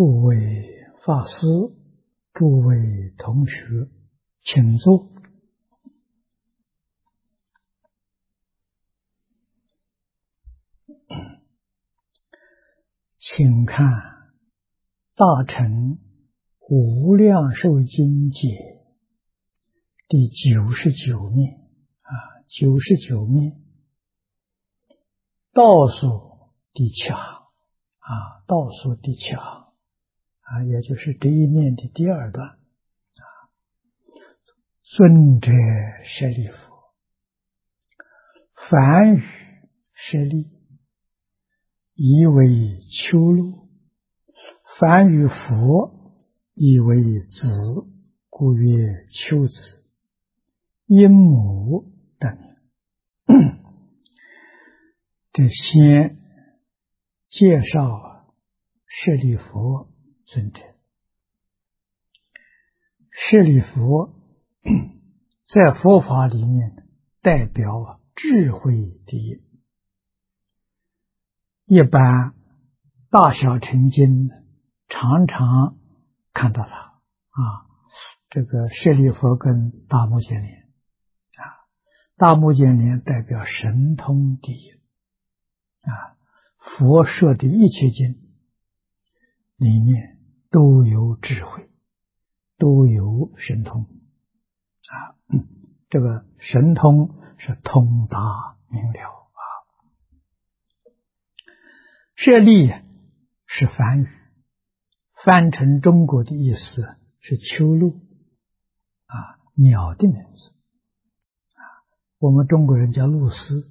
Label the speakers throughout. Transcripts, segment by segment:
Speaker 1: 诸位法师，诸位同学，请坐。请看《大乘无量寿经解》第99面，99面倒数第七行倒数第七行也就是这一面的第二段尊者舍利弗，凡语舍利，以为丘卢，凡语佛，以为子，故曰丘子。因母等名。这先介绍舍利弗尊者。舍利弗在佛法里面代表智慧第一。一般大小乘经常常看到他这个舍利弗跟大目犍连大目犍连代表神通第一佛说的一切经里面都有智慧，都有神通这个神通是通达明了舍利是梵语，翻成中国的意思是丘卢鸟的名字我们中国人叫鹭鸶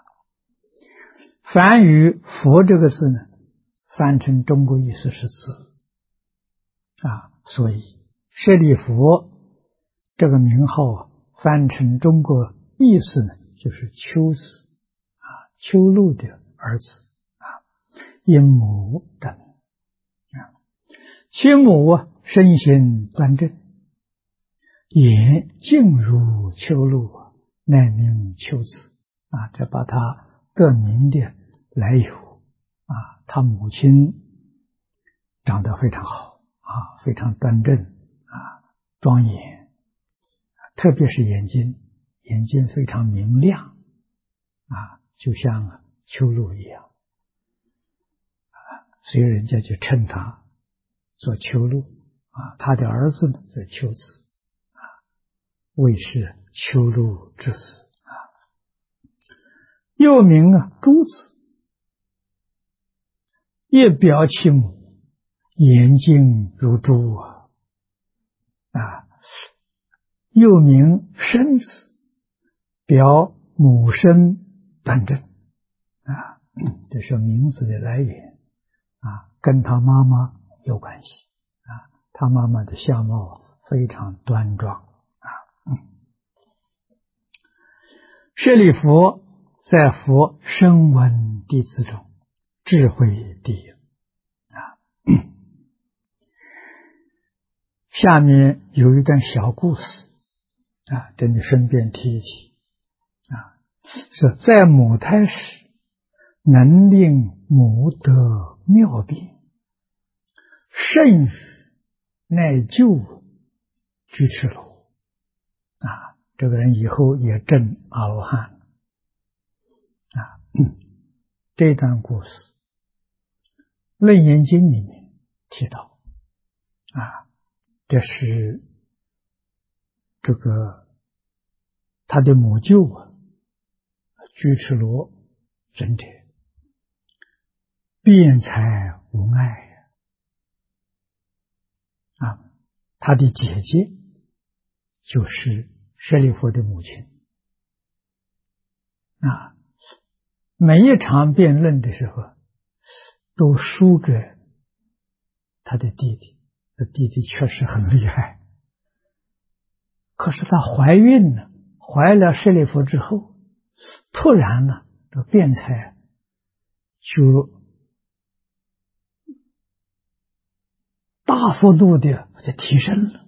Speaker 1: 梵语佛这个字呢，翻成中国意思是子所以舍利弗这个名号翻成中国意思呢，就是丘子丘卢的儿子因母等其母身心端正，言静如丘卢，乃名丘子这把他得名的来由他母亲长得非常好非常端正庄严，特别是眼睛非常明亮就像丘卢一样所以人家就称他做丘卢他的儿子呢是丘子谓是丘卢之子又名诸子，一表其母，眼睛如珠又名身子，表母身端正这是名字的来源跟他妈妈有关系他妈妈的相貌非常端庄舍利弗在佛声闻弟子中智慧第一下面有一段小故事这里顺便提一提说在母胎时能令母得妙病，甚于乃救居士罗这个人以后也证阿罗汉这段故事楞严经里面提到这是这个他的母舅居士罗尊者辩才无碍他的姐姐就是舍利弗的母亲每一场辩论的时候都输给他的弟弟，这弟弟确实很厉害，可是他怀孕了，怀了舍利弗之后，突然呢这辩才就大幅度的提升了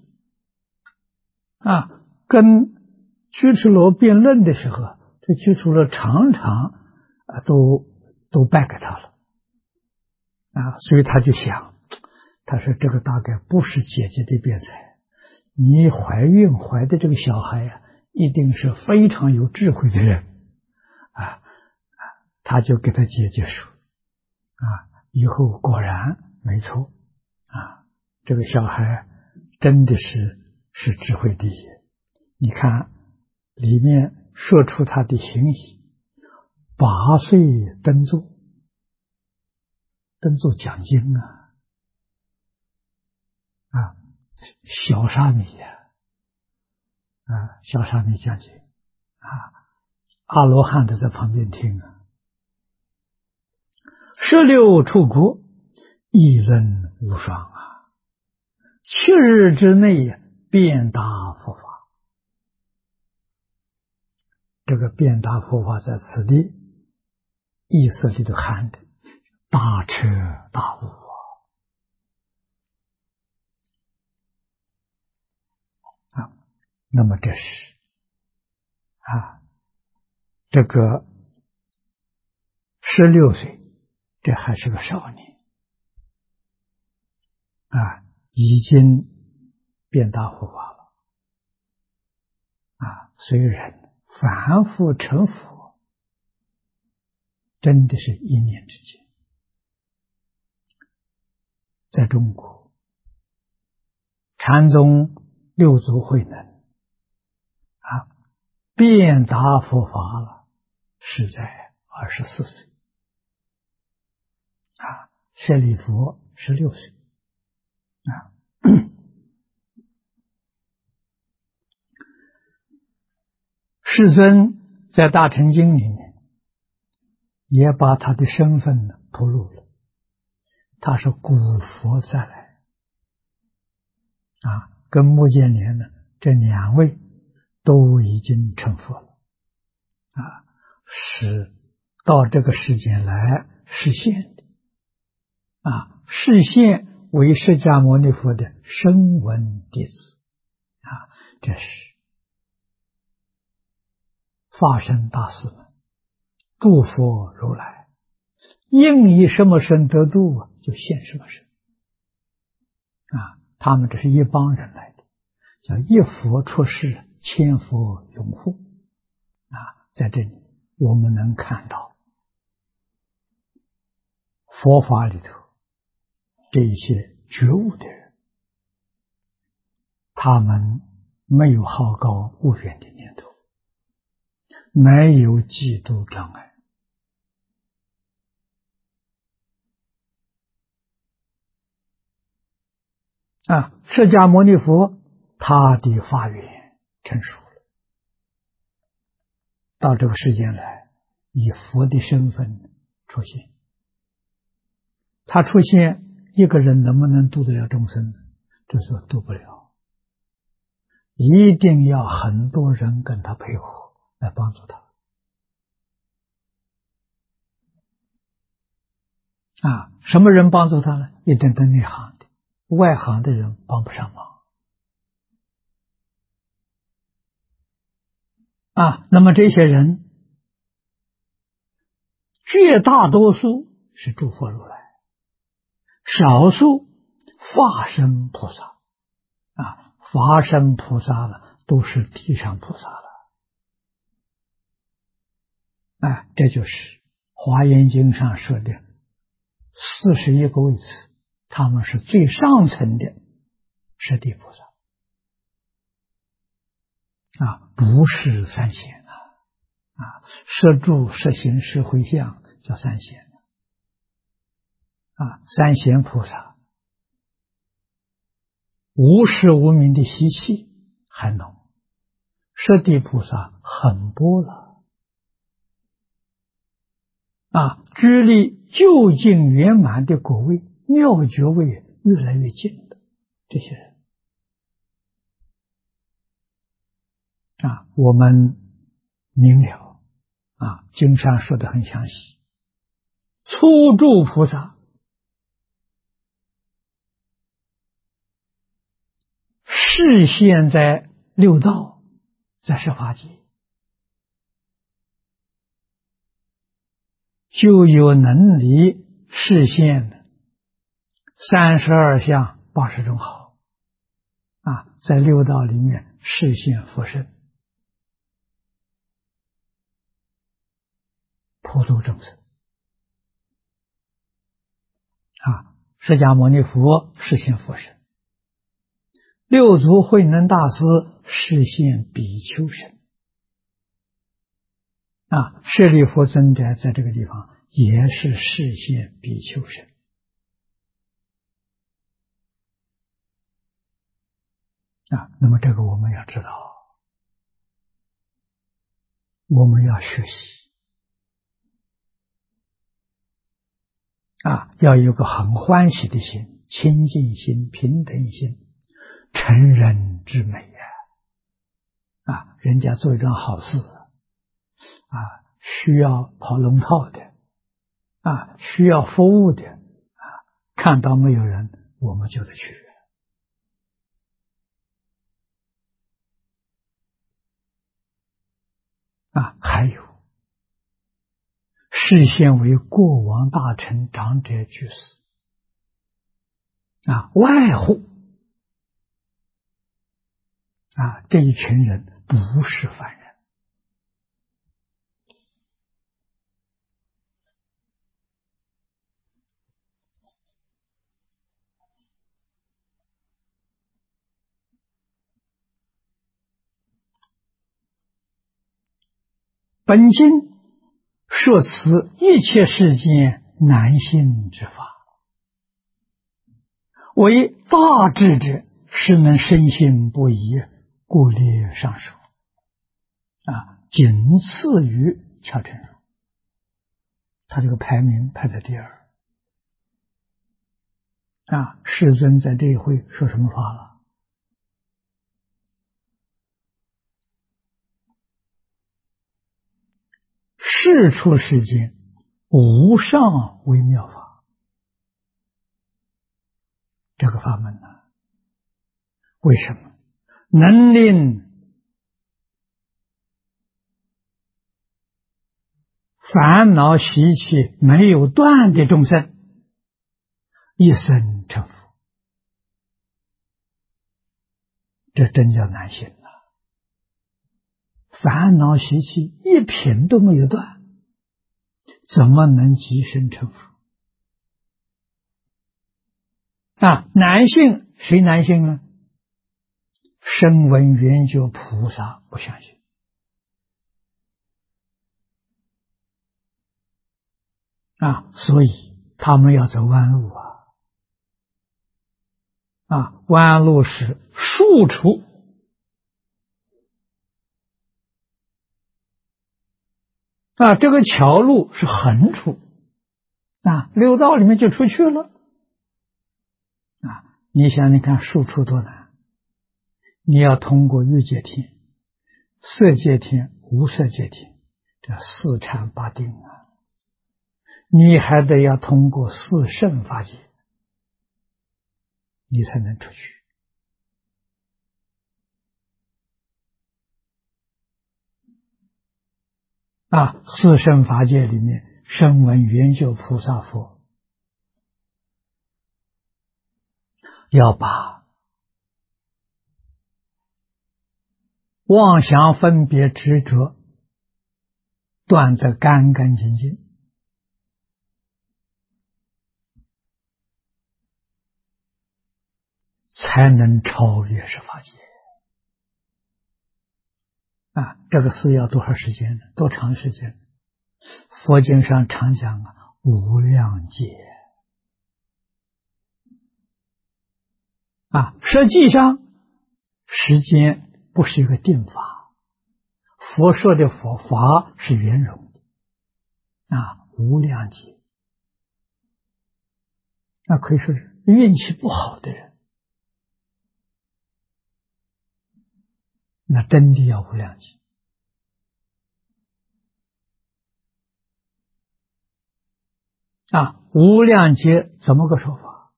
Speaker 1: 跟居士罗辩论的时候，这居士罗常常都败给他了所以他就想他说这个大概不是姐姐的辩才，你怀孕怀的这个小孩呀，一定是非常有智慧的人啊。他就给他姐姐说以后果然没错这个小孩真的是智慧第一。你看里面说出他的行仪，8岁登座讲经小沙弥小沙弥讲经阿罗汉都在旁边听16出国，议论无双7日之内遍达佛法。这个遍达佛法在此地意思里头含的大彻大悟那么这是这个16岁，这还是个少年已经遍达佛法了虽然凡夫成佛真的是一念之间。在中国禅宗六祖慧能遍达佛法了，是在24岁舍利弗16岁世尊在大乘经里面也把他的身份披露了，他是古佛再来跟目犍连呢这2位都已经成佛了是到这个世间来示现的示现为释迦牟尼佛的声闻弟子这是法身大士们诸佛如来应以什么身得度就现什么身他们这是一帮人来的，叫一佛出世，千佛拥护在这里我们能看到佛法里头这一些觉悟的人，他们没有好高骛远的念头，没有嫉妒障碍释迦牟尼佛他的法缘成熟了，到这个世间来以佛的身份出现，他出现一个人能不能度得了众生呢？就说度不了，一定要很多人跟他配合来帮助他什么人帮助他呢？一定在内行的，外行的人帮不上忙那么这些人绝大多数是诸佛如来，少数法身菩萨法身菩萨了都是地上菩萨了这就是华严经上说的41个位次，他们是最上层的十地菩萨不是三贤摄住摄行摄回向叫三贤三贤菩萨无始无明的习气还浓，十地菩萨很多了距离究竟圆满的果位妙觉位越来越近的这些人我们明了经上说得很详细，初住菩萨示现在六道，在十法界就有能力示现 32相80种好在六道里面示现佛身，普度众生释迦牟尼佛示现佛身，六祖慧能大师示现比丘身舍利弗尊者在这个地方也是示现比丘身那么这个我们要知道，我们要学习要有个很欢喜的心、清净心、平等心、成人之美人家做一桩好事需要跑龙套的需要服务的看到没有人，我们就得去还有示现为过往大臣、长者、居士外护这一群人不是凡人。本经说此一切世间难信之法，为大智者是能深信不疑，故列上首仅次于乔成儒，他这个排名排在第二世尊在这一会说什么法了？世出世间无上微妙法，这个法门呢，为什么能令烦恼习气没有断的众生一生成佛？这真叫难信了。烦恼习气一品都没有断，怎么能即生成佛难信谁难信呢？声闻缘觉菩萨不相信所以他们要走弯路弯路是竖出这个桥路是横出六道里面就出去了你想你看竖出多难，你要通过欲界天、色界天、无色界天这四禅八定你还得要通过四圣法界，你才能出去四圣法界里面，声闻缘觉菩萨佛要把妄想分别执着断得干干净净，才能超越十法界这个事要多少时间呢？多长时间？佛经上常讲无量劫实际上时间不是一个定法，佛说的佛法是圆融的无量劫可以说是运气不好的人，那真的要无量劫无量劫怎么个说法？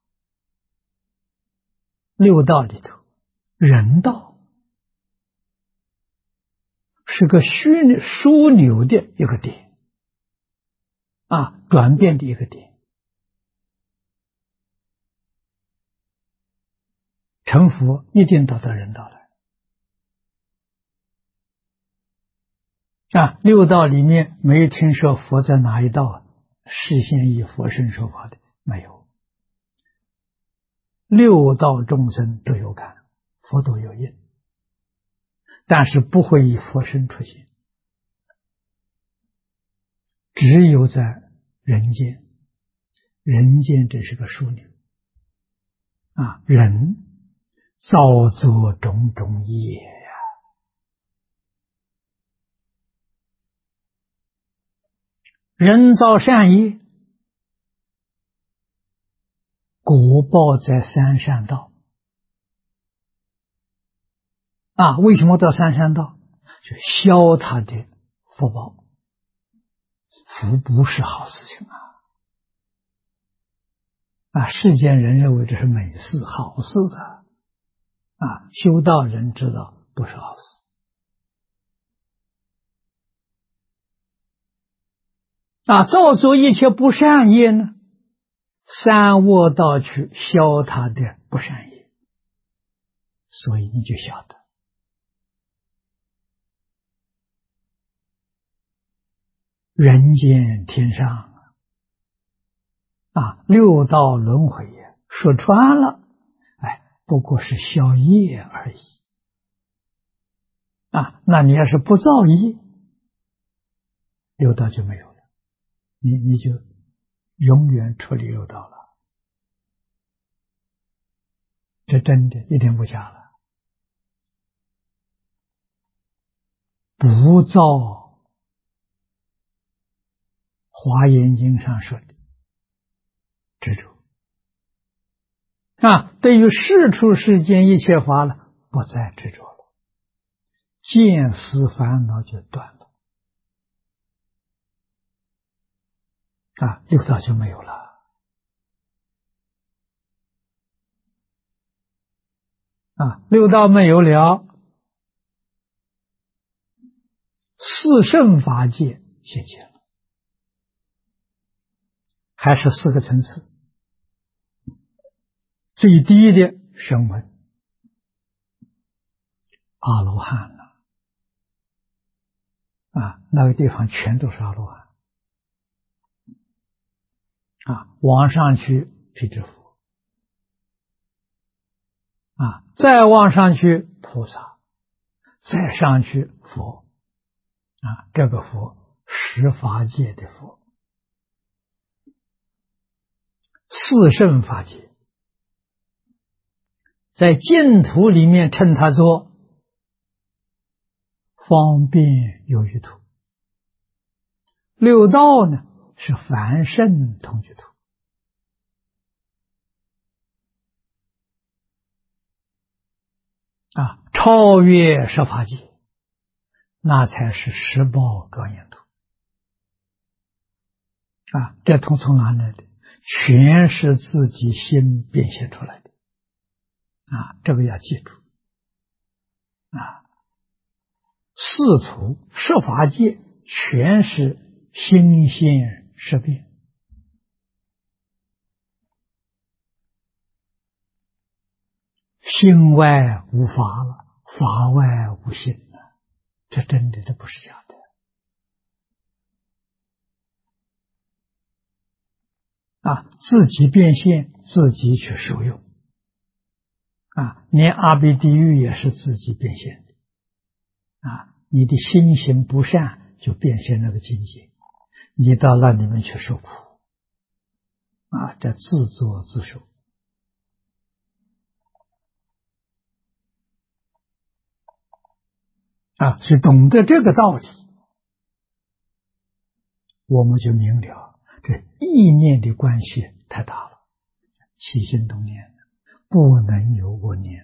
Speaker 1: 六道里头，人道是个枢纽的一个点转变的一个点成佛一定到得人道来。六道里面没有听说佛在哪一道示现以佛身说法的，没有。六道众生都有感，佛都有应，但是不会以佛身出现，只有在人间。人间这是个枢纽人造作种种业呀，人造善业，果报在三善道为什么到三善道？就消他的福报。福不是好事情世间人认为这是美事好事的修道人知道不是好事造作一切不善业呢，三恶道去消他的不善业，所以你就晓得人间天上六道轮回说穿了不过是消业而已那你要是不造业，六道就没有了，你就永远出离六道了，这真的一点不假了。不造华严经上说的执着对于世出世间一切法了，不再执着了，见思烦恼就断了六道就没有了六道没有了，四圣法界现前了，还是四个层次。最低的声闻阿罗汉了那个地方全都是阿罗汉往上去辟支佛再往上去菩萨，再上去佛这个佛十法界的佛，四圣法界，在净土里面称它做方便有余土，六道呢是凡圣同居土超越十法界，那才是十报庄严土这从哪来的？全是自己心变现出来的这个要记住四处十法界全是心现识变心外无法了，法外无心了，这真的，这不是假的自己变现，自己去受用连阿鼻地狱也是自己变现的你的心行不善就变现那个境界，你到那里面去受苦这自作自受所以懂得这个道理，我们就明了这意念的关系太大了，起心动念不能有恶念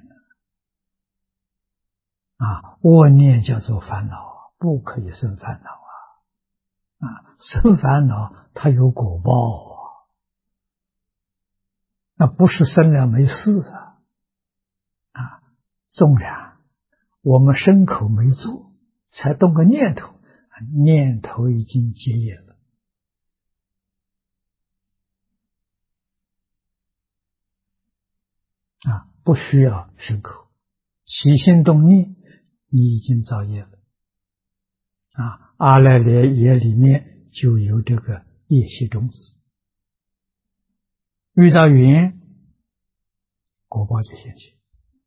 Speaker 1: 恶念叫做烦恼，不可以生烦恼生烦恼它有果报那不是生了没事纵然我们身口没做，才动个念头，念头已经结业了不需要深刻，起心动念，你已经造业了。阿赖耶里面就有这个业习种子，遇到缘，果报就现前。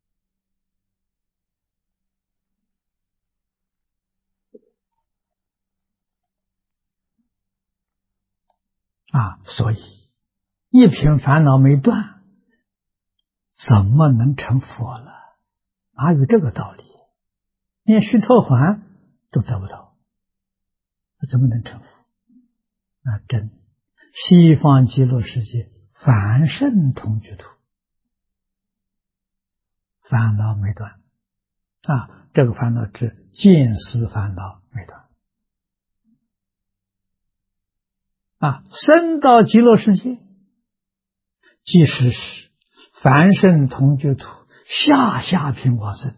Speaker 1: 所以一品烦恼没断，怎么能成佛了？哪有这个道理？连须陀洹都得不到，怎么能成佛？真西方极乐世界凡圣同居土，烦恼没断。这个烦恼指见思烦恼没断。升到极乐世界，即使是凡圣同居土下品往生，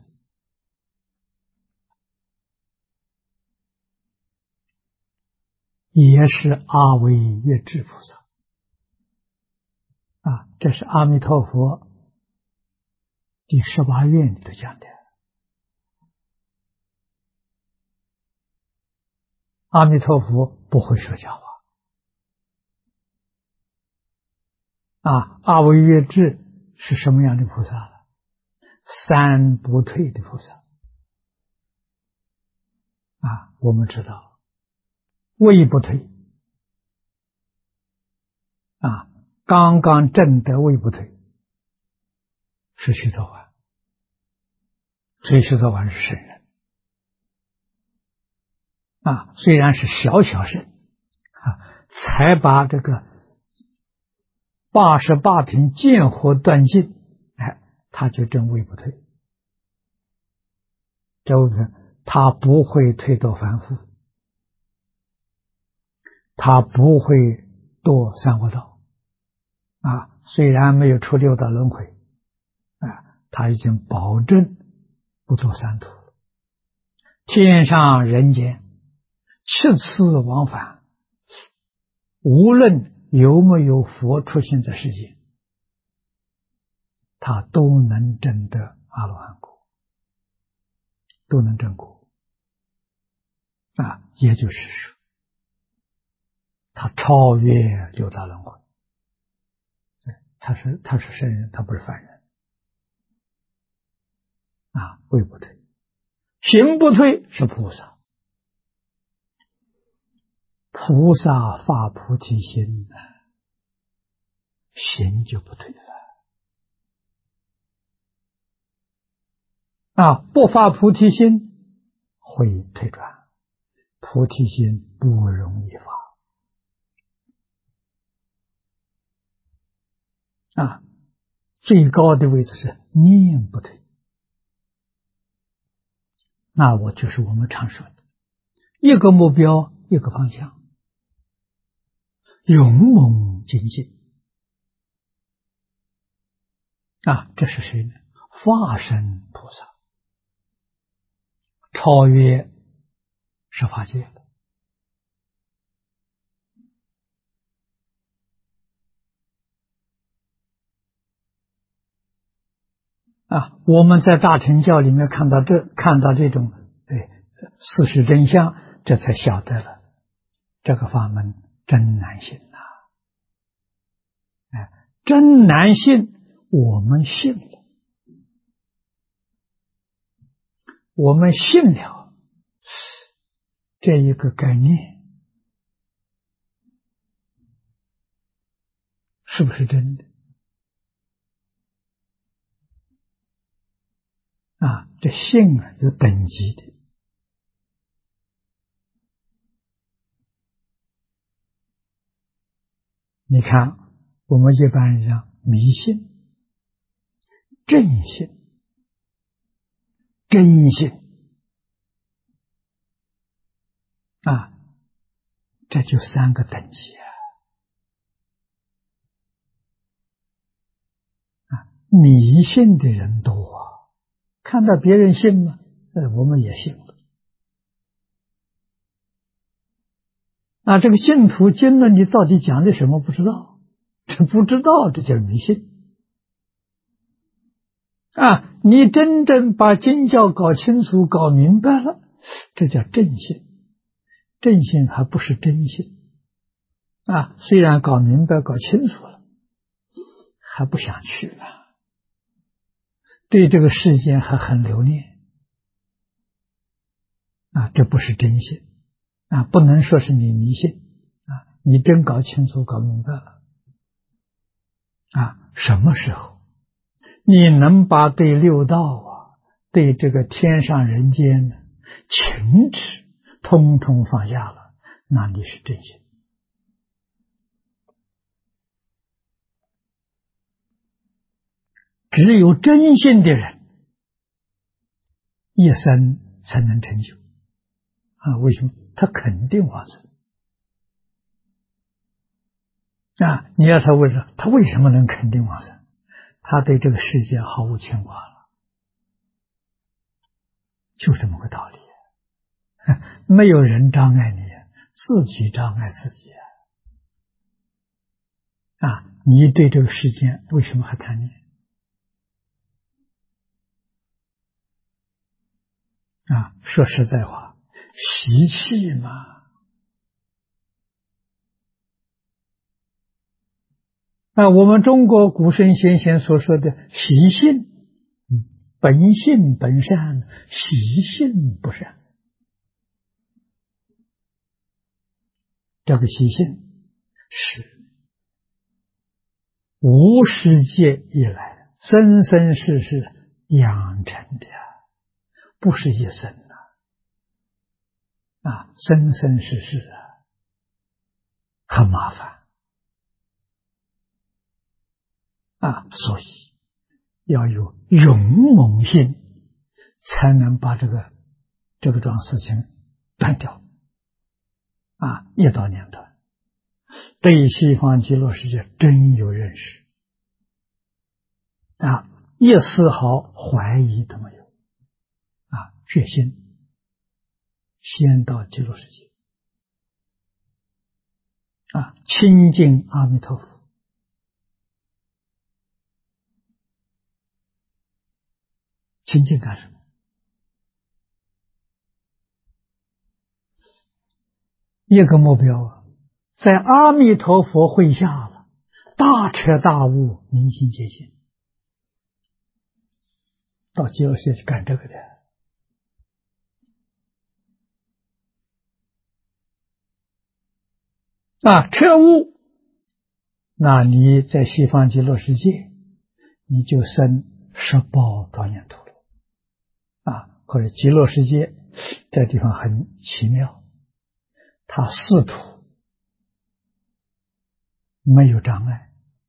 Speaker 1: 也是阿惟越致菩萨。这是阿弥陀佛第18愿里头讲的。阿弥陀佛不会说假话。阿惟越致是什么样的菩萨呢？三不退的菩萨。我们知道位不退，刚刚证得位不退是须陀洹，所以须陀洹是圣人。虽然是小圣，才把这个88品见惑断尽，他就证位不退。这位品他不会退堕凡夫，他不会堕三恶道。虽然没有出六道轮回，他已经保证不堕三途了。天上人间7次往返，无论有没有佛出现在世界，他都能证得阿罗汉果，都能证果。也就是说，他超越六道轮回。他是圣人，他不是凡人。位不退，行不退是菩萨。菩萨发菩提心，行就不退了。不发菩提心会退转，菩提心不容易发。最高的位置是念不退。我就是我们常说的一个目标，一个方向，勇猛精进。这是谁呢？化身菩萨，超越十法界了。我们在大乘教里面看到这种事实真相，这才晓得了这个法门真难信真难信。我们信了，我们信了这一个概念，是不是真的？这信有等级的。你看我们一般人讲迷信、正信、真信，这就3个等级迷信的人多看到别人信了，我们也信了。这个净土经呢，你到底讲的什么不知道，这不知道，这就是迷信。 你真正把经教搞清楚、搞明白了，这叫正信。正信还不是真信虽然搞明白、搞清楚了，还不想去了，对这个世间还很留恋这不是真信不能说是你迷信你真搞清楚、搞明白了什么时候你能把对六道对这个天上人间的情执通通放下了，那你是真心。只有真心的人一生才能成就为什么？他肯定往生你要他问他为什么能肯定往生？他对这个世界毫无牵挂了，就这么个道理没有人障碍你，自己障碍自己你对这个世界为什么还贪念说实在话，习气嘛我们中国古圣先贤所说的习性，本性本善，习性不善。这个习性是无始界以来生生世世养成的不是一生生生世世很麻烦所以要有勇猛性，才能把这桩事情断掉业道两断。对西方极乐世界真有认识一丝毫怀疑都没有决心先到极乐世界亲近阿弥陀佛。亲近干什么？一个目标在阿弥陀佛会下了，大彻大悟，明心见性，到极乐世界去干这个的彻悟，那你在西方极乐世界，你就生十报庄严土了或者极乐世界这地方很奇妙，它四土没有障碍，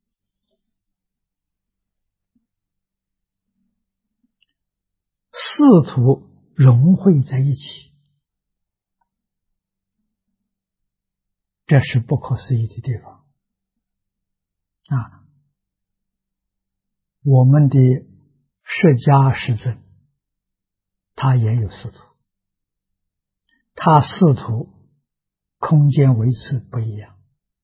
Speaker 1: 四土融汇在一起，这是不可思议的地方我们的释迦世尊他也有四土，他四土空间维持不一样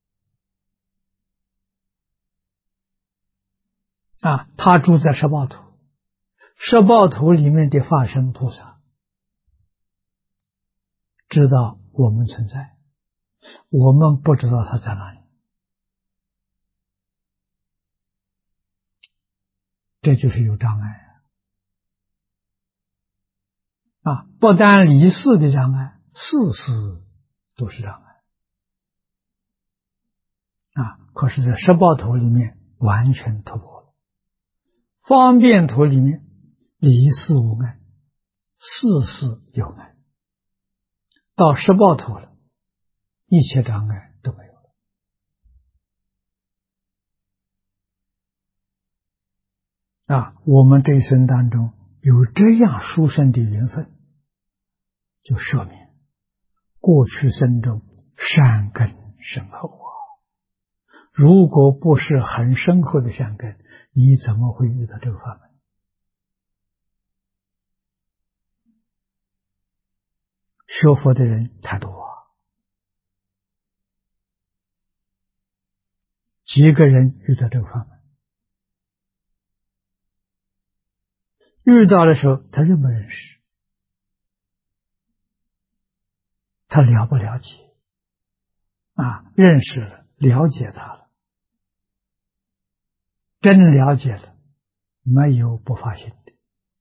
Speaker 1: 他住在十报土，十报土里面的法身菩萨知道我们存在，我们不知道他在哪里，这就是有障碍不但离世的障碍，世事都是障碍可是在十报土里面完全突破了，方便土里面离世无碍，世事有碍，到十报土了，一切障碍都没有了我们这一生当中有这样殊胜的缘分，就说明过去生中善根深厚如果不是很深厚的善根，你怎么会遇到这个法门？学佛的人太多几个人遇到这个法门遇到的时候，他认不认识？他了不了解？认识了，了解他了，真了解了，没有不发心的。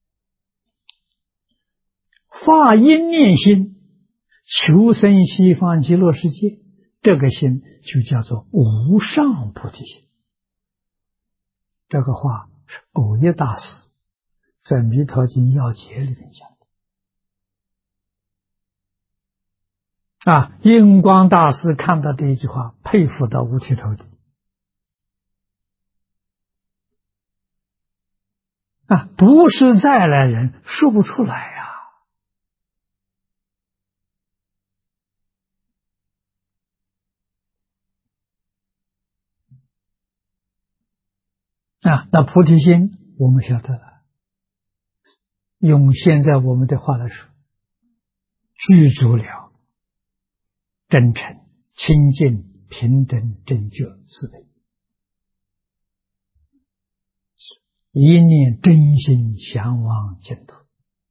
Speaker 1: 发阴念心，求生西方极乐世界，这个心就叫做无上菩提心。这个话是藕益大师在《弥陀经要解》里面讲的。印光大师看到这一句话，佩服到五体投地。不是再来人说不出来那菩提心我们晓得了，用现在我们的话来说，具足了真诚、清净、平等、正觉慈悲，一念真心向往净土。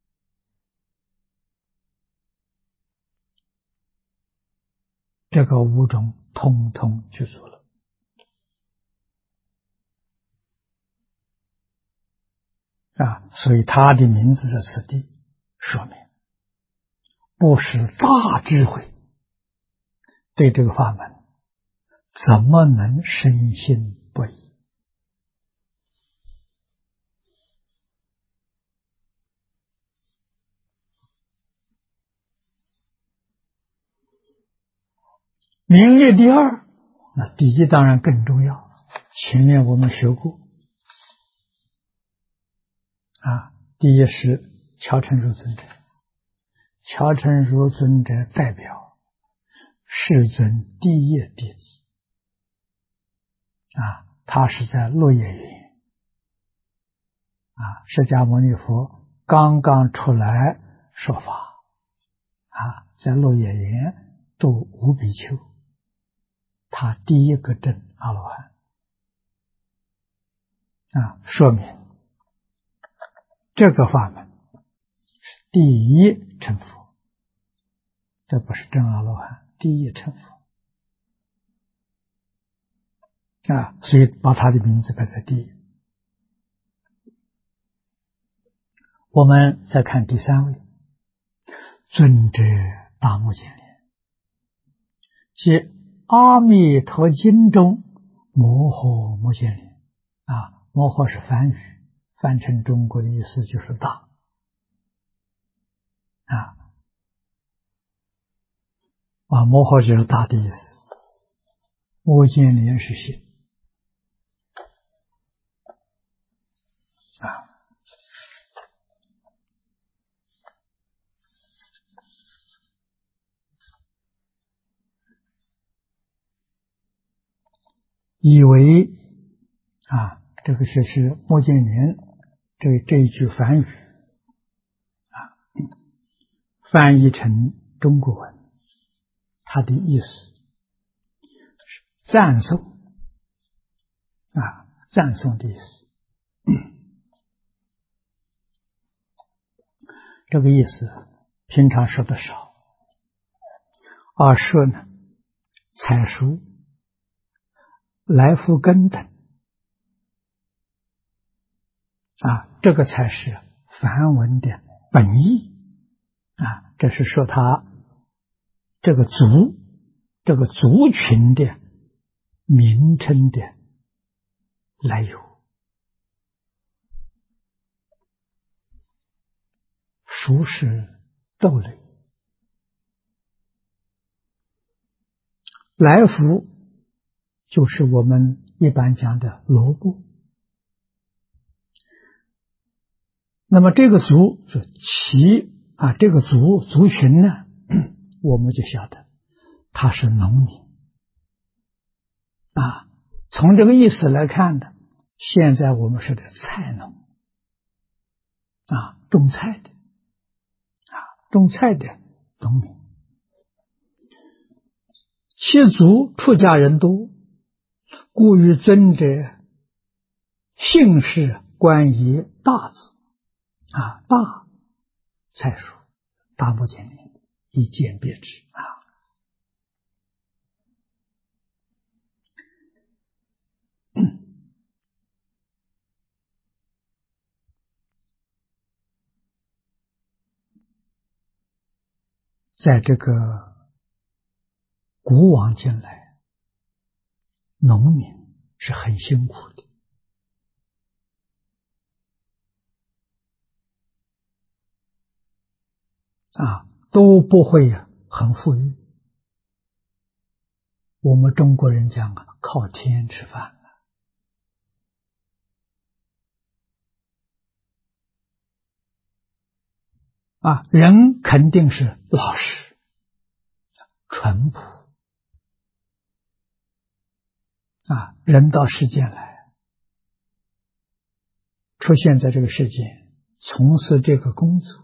Speaker 1: 这个五种通通具足了。所以他的名字在此地说明，不是大智慧，对这个法门怎么能深信不疑？名列第二，那第一当然更重要。前面我们学过第一是乔成如尊者，乔成如尊者代表世尊第一弟子他是在落叶园释迦牟尼佛刚刚出来说法在落叶园度五比丘，他第一个证阿罗汉说明这个法门是第一成佛，这不是真阿罗汉，第一成佛所以把他的名字摆在第一。我们再看第三位，尊者大目犍连，即阿弥陀经中摩诃目犍连摩诃是梵语，翻成中国的意思就是大摩诃就是大的意思，目犍连是心以为这个就是目犍连这一句梵语翻译成中国文，它的意思是赞颂赞颂的意思这个意思平常说的少，说呢采书、来福根等这个才是梵文的本意这是说他这个族群的名称的来由。熟是豆类，来福就是我们一般讲的萝卜。那么这个族是这个族群呢，我们就晓得他是农民从这个意思来看呢，现在我们说的菜农种菜的农民，其族出家人多，故于尊者姓氏关于大字大菜属大目犍连，一见别知在这个古往今来，农民是很辛苦的都不会很富裕。我们中国人讲靠天吃饭人肯定是老实、淳朴人到世间来，出现在这个世界，从事这个工作，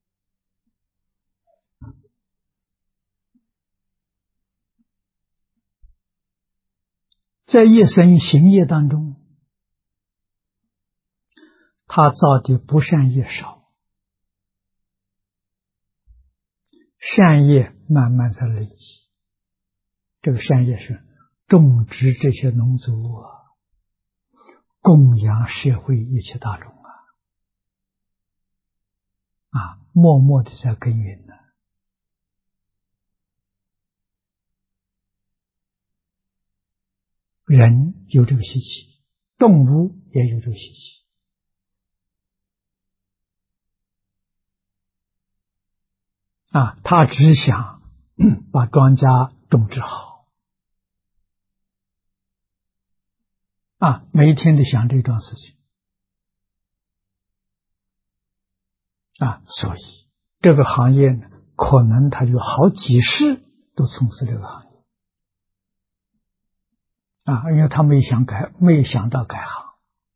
Speaker 1: 在一生行业当中，他造的不善业少，善业慢慢在累积。这个善业是种植这些农作物供养社会一切大众默默的在耕耘呢。人有这个习气，动物也有这个习气他只想把庄稼种植好每天都想这桩事情所以这个行业呢，可能他有好几世都从事这个行业因为他没想到改行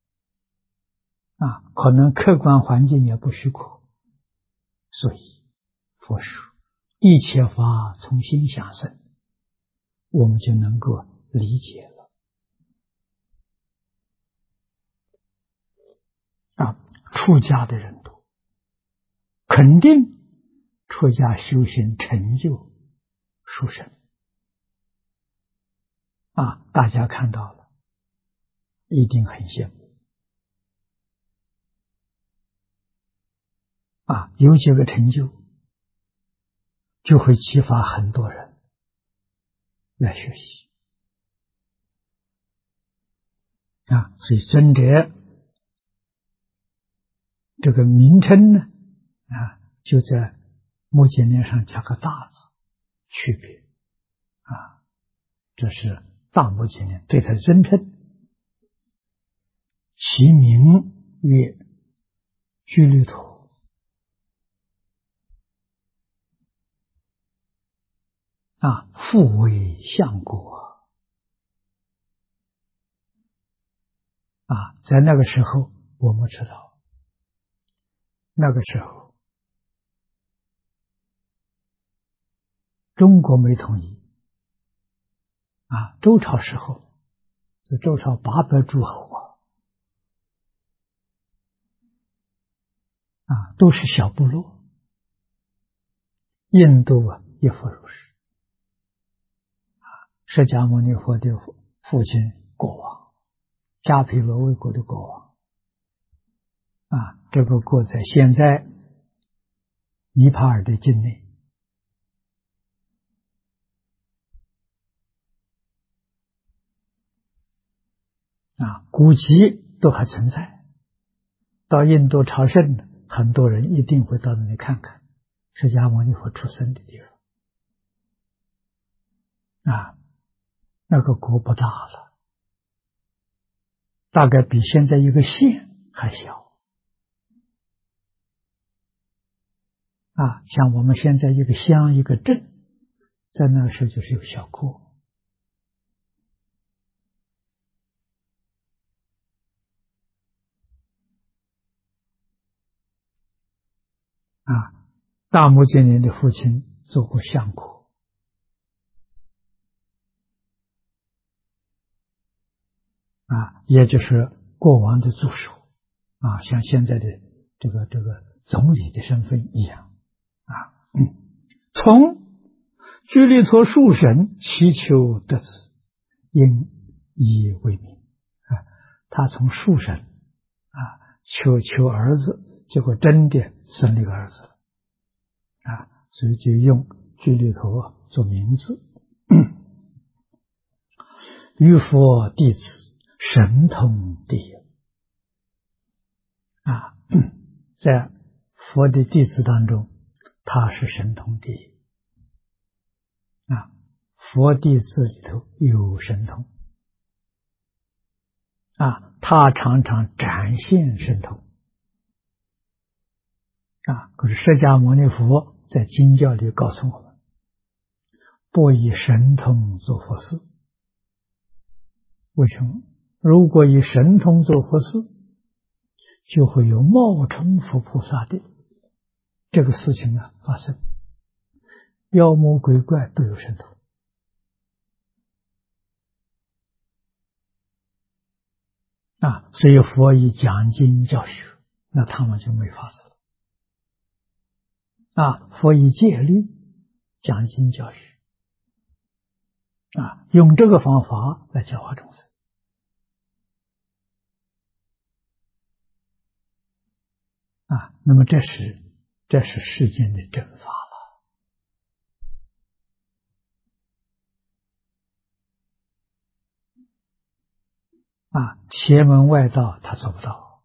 Speaker 1: 可能客观环境也不许可，所以佛说一切法从心想生，我们就能够理解了出家的人多，肯定出家修行成就殊胜大家看到了一定很羡慕有这个成就，就会激发很多人来学习所以尊者这个名称呢就在目犍连上加个大字，区别这是大目犍连对他的尊称，其名曰居律陀复为相国在那个时候我们知道，那个时候中国没统一周朝时候，这周朝800诸侯都是小部落，印度一夫如是释迦牟尼佛的父亲国王，迦毗罗卫国的国王这个国在现在尼泊尔的境内古籍都还存在，到印度朝圣的很多人一定会到那里看看释迦牟尼佛出生的地方那个国不大了，大概比现在一个县还小像我们现在一个乡一个镇，在那时候就是有小国大目犍连的父亲做过相国也就是国王的助手像现在的这个总理的身份一样啊。从居利陀树神祈求得子，因以为名啊，他从树神啊求儿子，结果真的生了一个儿子啊，所以就用居利陀做名字。于佛弟子神通第一啊，在佛的弟子当中，他是神通第一啊。佛弟子里头有神通啊，他常常展现神通啊。可是释迦牟尼佛在经教里告诉我们，不以神通做佛事。为什么？如果以神通做佛事，就会有冒充佛菩萨的这个事情发生，妖魔鬼怪都有神通啊，所以佛以讲经教学，那他们就没法子了啊。佛以戒律讲经教学啊，用这个方法来教化众生啊，那么这是世间的正法了啊，邪门外道他做不到。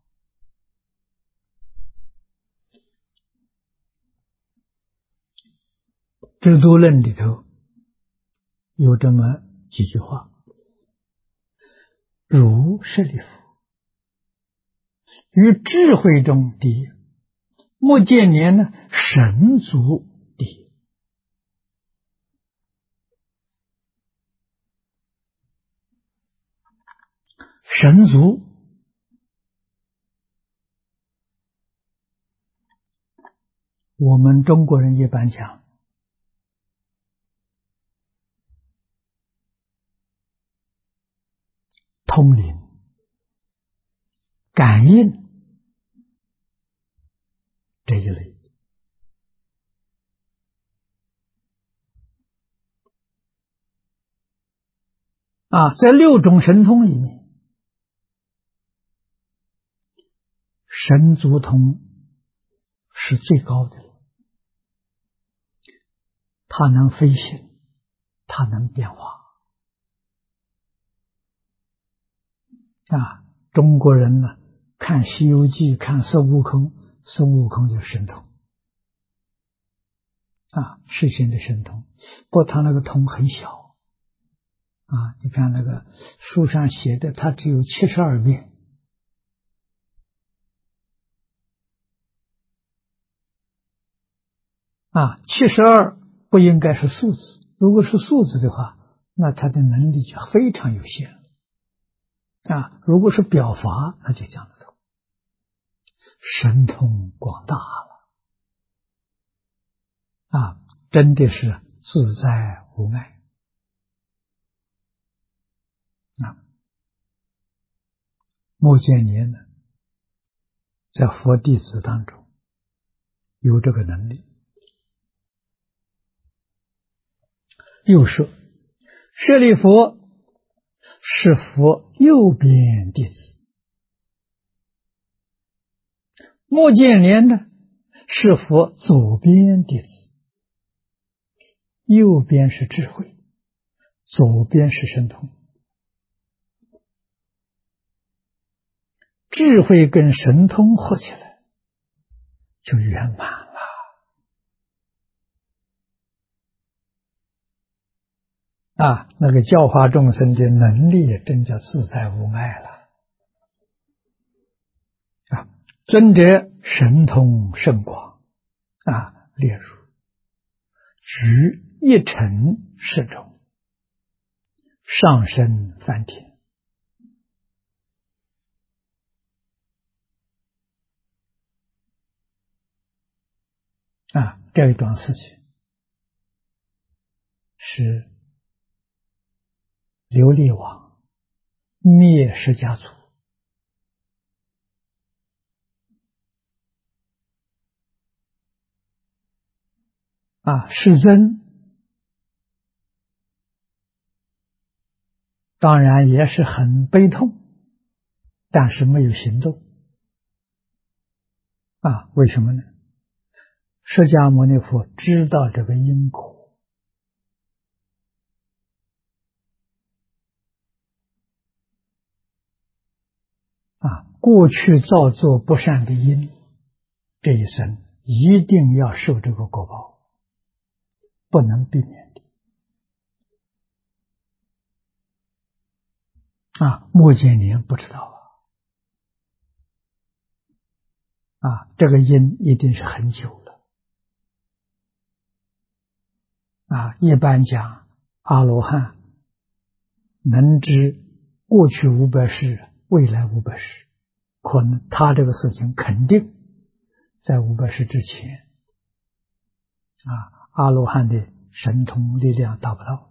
Speaker 1: 制度论里头有这么几句话：如舍利弗，于智慧中第一，莫见年呢神足第一。神足我们中国人一般讲通灵、感应这一类啊，在六种神通里面，神足通是最高的，它能飞行，它能变化啊。中国人呢，看《西游记》，看孙悟空，孙悟空就是神通啊，世间的神通。不过他那个通很小啊，你看那个书上写的，他只有72变啊，72不应该是数字，如果是数字的话，那他的能力就非常有限了啊。如果是表法，那就讲得通，神通广大了啊，真的是自在无碍啊。目犍连呢，在佛弟子当中有这个能力。又说，舍利弗是佛右边弟子，目犍连呢是佛左边弟子。右边是智慧，左边是神通。智慧跟神通合起来就圆满了啊！那个教化众生的能力真叫自在无碍了啊！尊者神通甚广啊，例如举一尘是中，上升梵天啊，这一桩事情是琉璃王灭释迦族世尊当然也是很悲痛，但是没有行动。为什么呢？释迦牟尼佛知道这个因果。过去造作不善的因，这一生一定要受这个果报，不能避免的。末犍连不知道这个因一定是很久了。一般讲阿罗汉能知过去500世，未来500世，可能他这个事情肯定在500世之前阿罗汉的神通力量达不到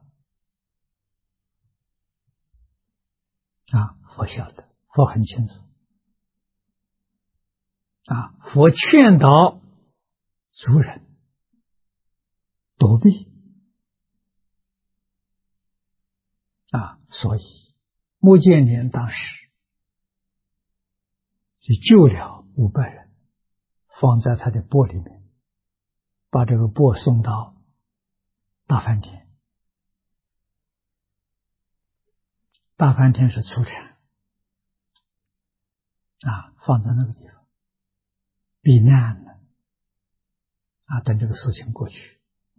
Speaker 1: 佛晓得，佛很清楚佛劝导族人躲避所以目犍连当时就救了500人，放在他的钵里面，把这个钵送到大梵天。大梵天是出产放在那个地方避难了等这个事情过去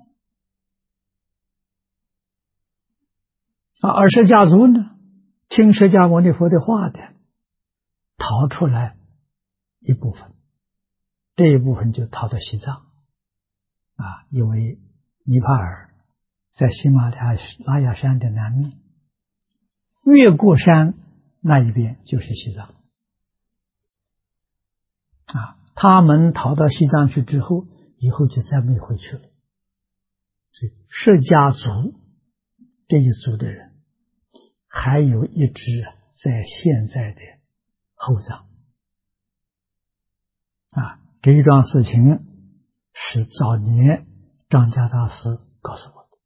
Speaker 1: 而释迦族呢，听释迦牟尼佛的话的，逃出来一部分，这一部分就逃到西藏因为尼泊尔在喜马拉雅山的南面，越过山那一边就是西藏他们逃到西藏去之后，以后就再没回去了。所以释迦族这一族的人还有一支在现在的后藏这一桩事情是早年张家大师告诉我的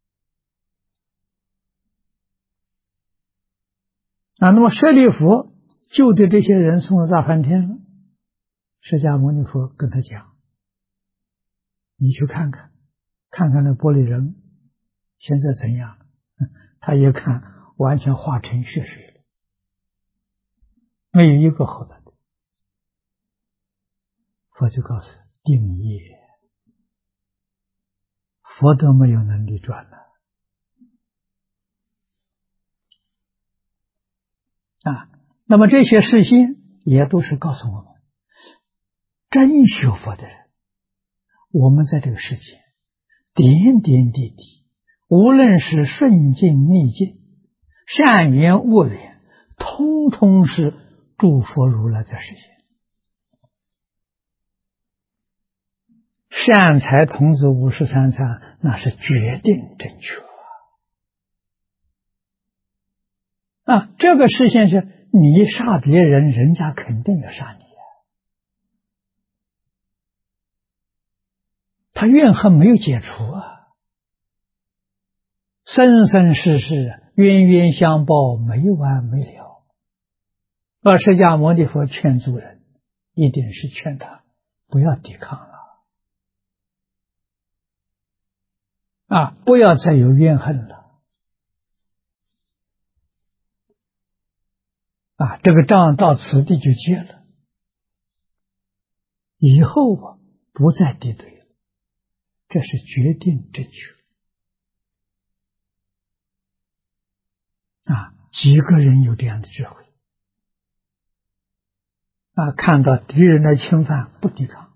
Speaker 1: 那么舍利弗救的这些人送到大梵天了，释迦牟尼佛跟他讲，你去看看那玻璃人现在怎样。他一看完全化成血水了，没有一个活的。佛就告诉定业，佛都没有能力转了那么这些事情也都是告诉我们，真学佛的人，我们在这个世界点点滴滴，无论是顺境逆境，善缘恶缘，通通是诸佛如来在实现。善财童子53参，那是决定正确这个实现是你杀别人，人家肯定要杀你他怨恨没有解除生生世世冤冤相报，没完没了。释迦牟尼佛劝诸人，一定是劝他不要抵抗了不要再有怨恨了这个仗到此地就结了，以后不再敌对了，这是决定正确几个人有这样的智慧看到敌人的侵犯不抵抗，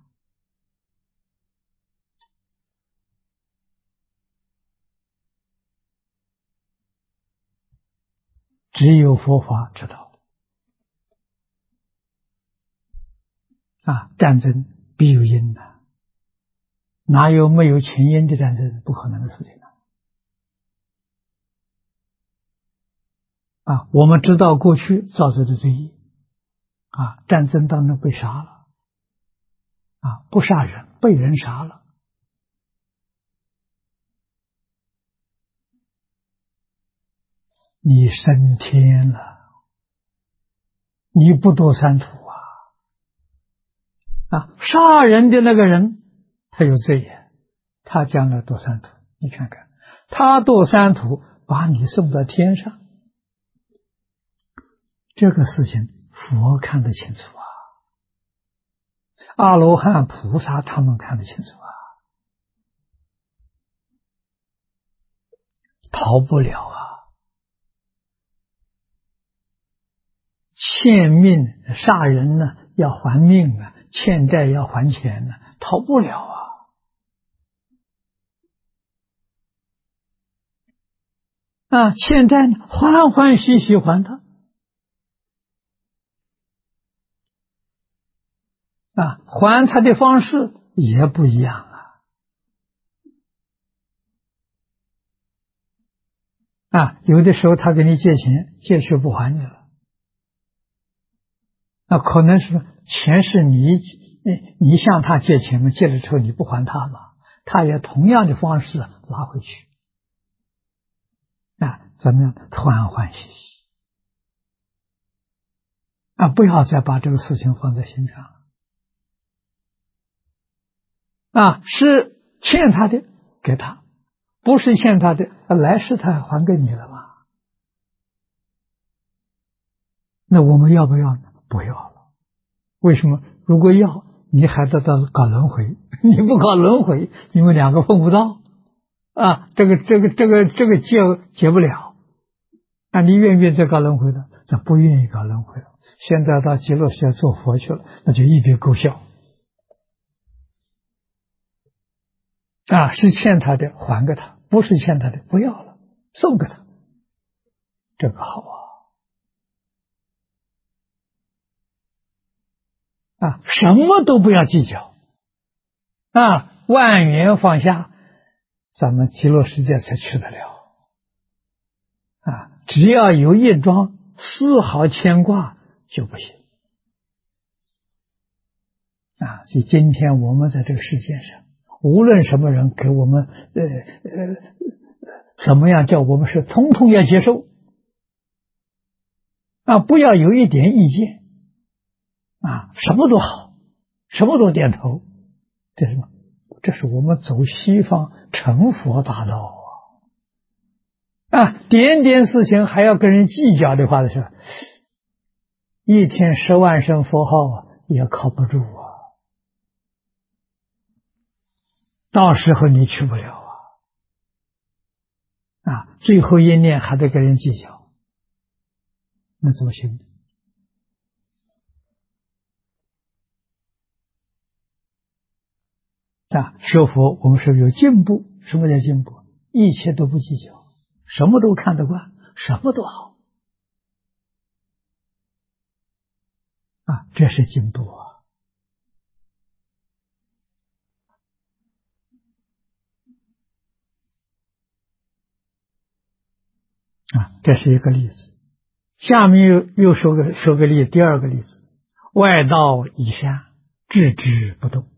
Speaker 1: 只有佛法知道战争必有因哪有没有前因的战争？不可能的事情我们知道过去造作的罪业战争当中被杀了不杀人，被人杀了你升天了，你不堕三途杀人的那个人，他有罪业，他将来堕三途。你看看，他堕三途，把你送到天上，这个事情佛看得清楚阿罗汉、菩萨他们看得清楚逃不了欠命杀人呢，要还命欠债要还钱逃不了欠债呢，欢欢喜喜还他还他的方式也不一样有的时候他给你借钱，借去不还你了，可能是钱是你向他借钱嘛，借了之后你不还他嘛，他也同样的方式拿回去怎么样？欢欢喜喜不要再把这个事情放在心上是欠他的给他，不是欠他的来世他还给你了嘛？那我们要不要呢？不要了。为什么？如果要，你还得到搞轮回，你不搞轮回，你们两个碰不到这个结不了。你愿不愿意再搞轮回呢？那不愿意搞轮回了。现在到极乐世界做佛去了，那就一笔勾销是欠他的还给他，不是欠他的不要了，送给他，这个好什么都不要计较万缘放下，咱们极乐世界才去得了只要有一桩丝毫牵挂就不行所以今天我们在这个世界上，无论什么人给我们怎么样叫我们是通通要接受不要有一点意见什么都好，什么都点头，这是什么？这是我们走西方成佛大道点点事情还要跟人计较的话是一天10万声佛号也靠不住到时候你去不了最后一念还得跟人计较，那怎么行？学佛我们是不是有进步？什么叫进步？一切都不计较，什么都看得惯，什么都好这是进步这是一个例子。下面又说个例子，第二个例子，外道以善，置之不动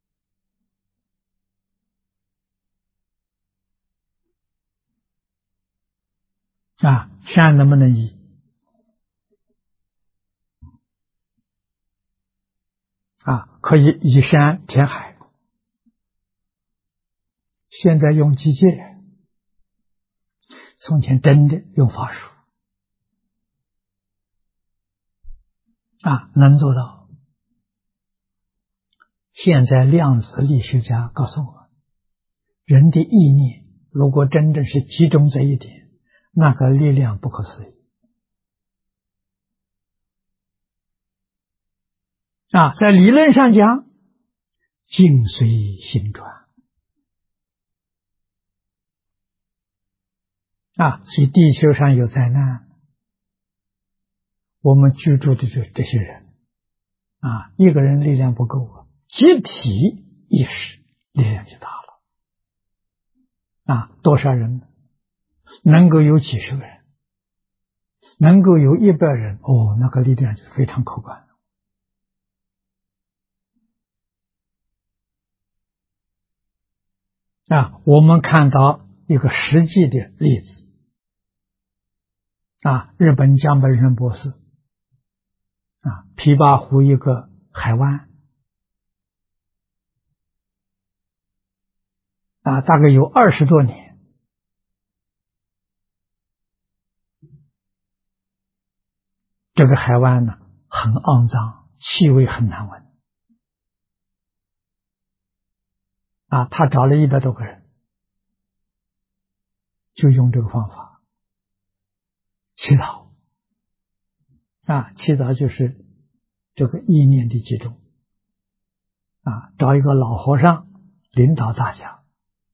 Speaker 1: 山能不能移？可以移山填海。现在用机械，从前真的用法术能做到。现在量子力学家告诉我，人的意念如果真正是集中在一点，那个力量不可思议在理论上讲，境随心转所以地球上有灾难，我们居住的这些人一个人力量不够集体意识力量就大了多少人能够有几十个人，能够有100人那个力量就非常可观我们看到一个实际的例子日本江本胜博士琵琶湖一个海湾大概有20多年，这个海湾呢很肮脏，气味很难闻他找了100多个人，就用这个方法祈祷祈祷就是这个意念的集中找一个老和尚领导大家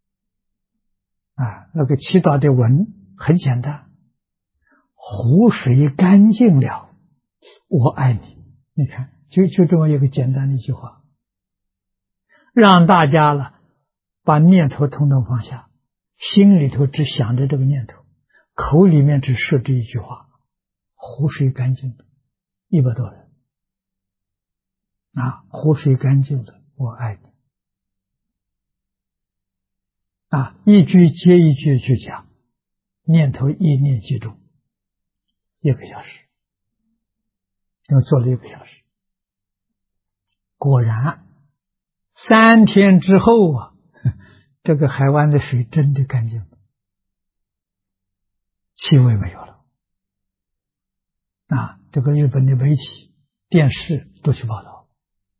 Speaker 1: 那个祈祷的文很简单，湖水干净了，我爱你。你看，就这么一个简单的一句话，让大家了把念头统统放下，心里头只想着这个念头，口里面只说这一句话，湖水干净了，100多人湖水干净了，我爱你一句接一句去讲，念头意念集中，1个小时，又做了1个小时，果然3天之后这个海湾的水真的干净了，气味没有了这个日本的媒体电视都去报道，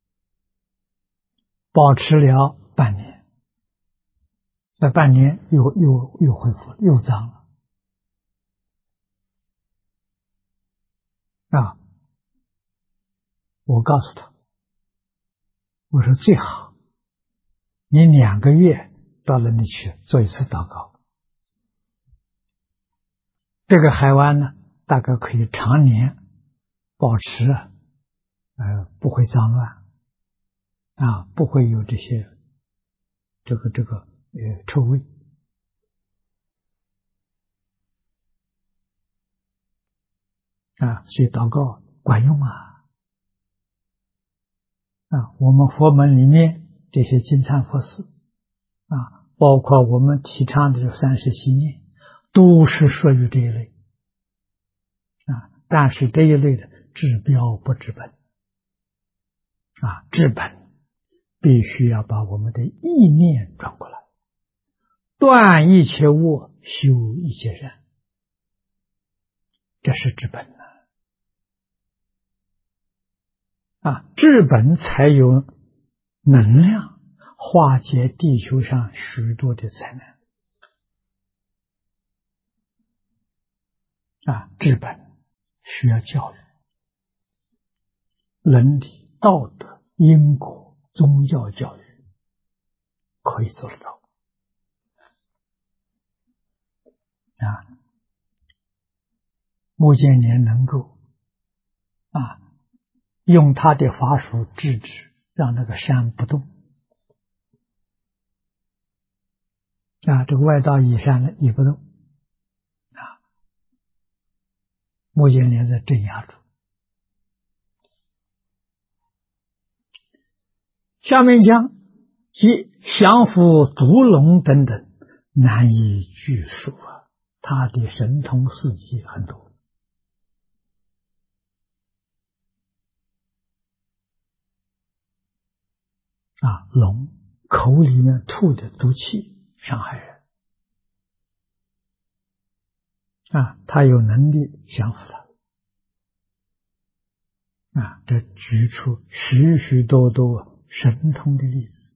Speaker 1: 保持了半年，在半年又恢复了，又脏了我告诉他，我说最好你2个月到那里去做一次祷告，这个海湾呢大概可以常年保持不会脏乱不会有这些这个臭味所以祷告管用我们佛门里面这些金忏佛事包括我们提倡的30系念，都是属于这一类但是这一类的治标不治本治本必须要把我们的意念转过来，断一切恶，修一切善，这是治本治本才有能量化解地球上许多的灾难治本需要教育，伦理道德因果宗教教育可以做得到目犍连能够用他的法术制止，让那个山不动这个外道以山呢也不动目犍连在镇压住。下面讲即降伏毒龙等等，难以具数他的神通事迹很多龙口里面吐的毒气伤害人他有能力降服他这举出许许多多神通的例子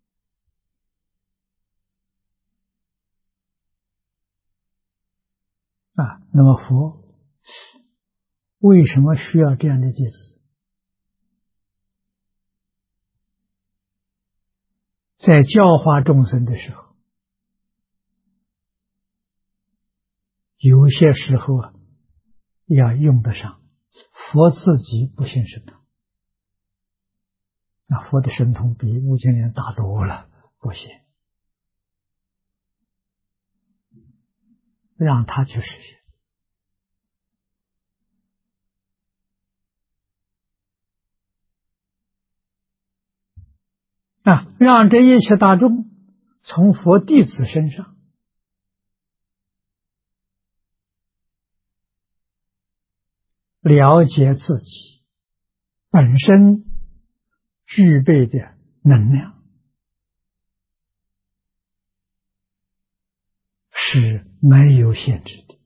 Speaker 1: 那么佛为什么需要这样的弟子？在教化众生的时候，有些时候要用得上，佛自己不现神通，那佛的神通比目犍连大多了，不现，让他去实现。让这一切大众从佛弟子身上了解自己本身具备的能量，是没有限制的。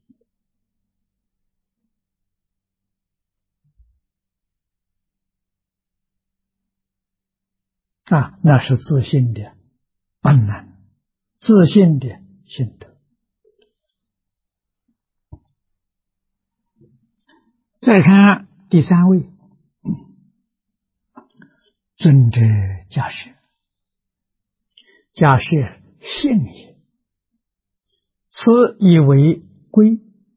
Speaker 1: 那是自信的本能，自信的心得。再看第三位，尊者假设，假设信也，此以为归，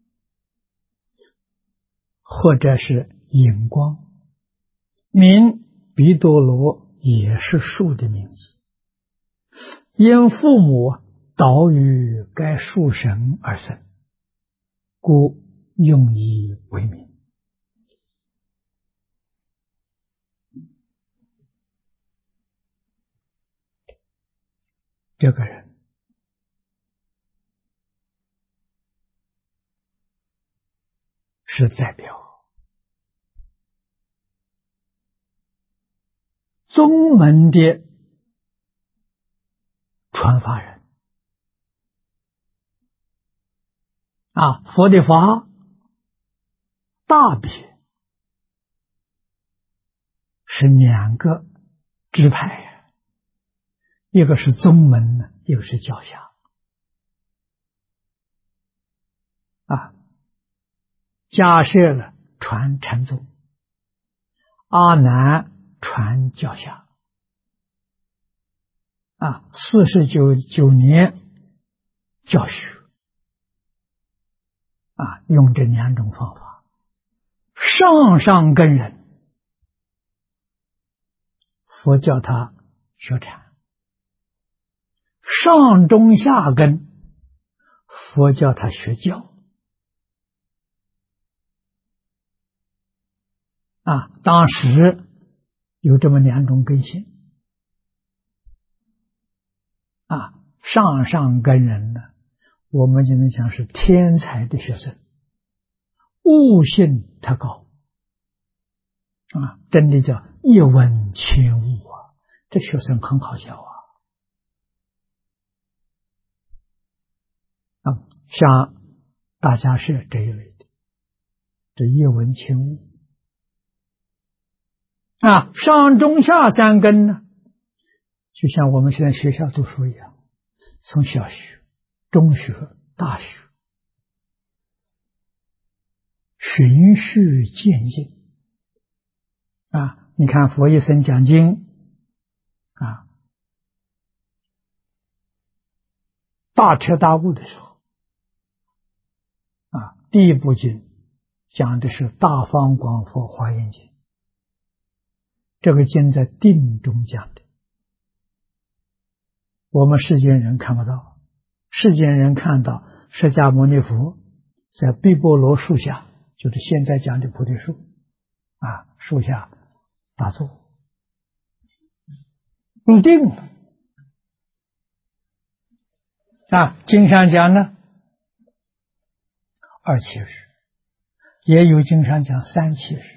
Speaker 1: 或者是引光，名彼多罗也是树的名字，因父母导于该树神而生，故用以为名。这个人是代表宗门的传法人佛的法大别是两个支派，一个是宗门呢，一个是教下假设了传禅宗，阿难传教下49年教学用这两种方法，上根人佛教他学禅，上中下根佛教他学教当时有这么两种根性上根人呢，我们就能讲是天才的学生，悟性特高真的叫一闻千悟这学生很好教像大家是这一类的，这一闻千悟上中下三根呢，就像我们现在学校读书一样，从小学、中学、大学，循序渐进你看佛一生讲经大彻大悟的时候第一部经讲的是大方广佛华严经，这个经在定中讲的，我们世间人看不到，世间人看到释迦牟尼佛在毗波罗树下，就是现在讲的菩提树树下打坐入定了经上讲呢2切时，也有经上讲3切时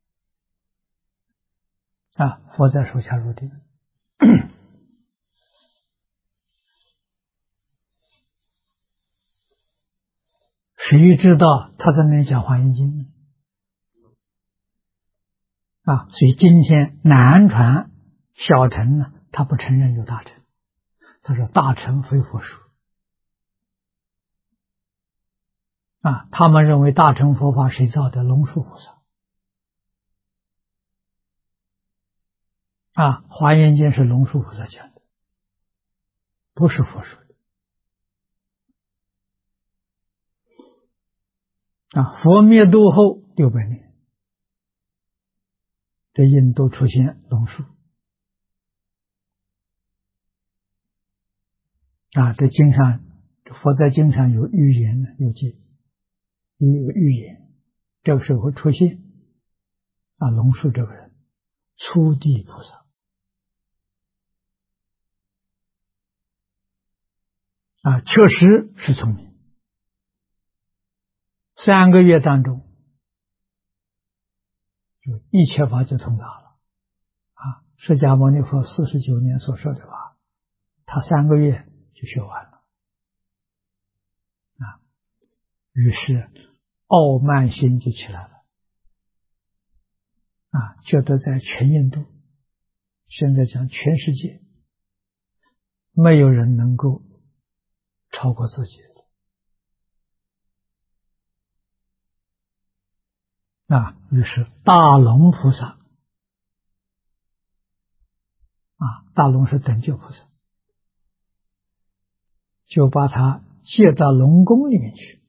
Speaker 1: 佛在树下入定谁知道他在那里讲华严经所以今天南传小乘呢，他不承认有大乘，他说大乘非佛说他们认为大乘佛法谁造的？龙树菩萨华严经是龙树菩萨讲的，不是佛说的佛灭度后600年，这印度出现龙树这经上佛在经上有预言呢，有记，也有预言，这个时候会出现龙树这个人初地菩萨确实是聪明，3个月当中就一切法就通达了啊！释迦牟尼佛49年所说的法，他3个月就学完了啊！于是傲慢心就起来了啊！觉得在全印度，现在讲全世界，没有人能够超过自己的啊！于是大龙菩萨啊，大龙是等觉菩萨，就把他接到龙宫里面去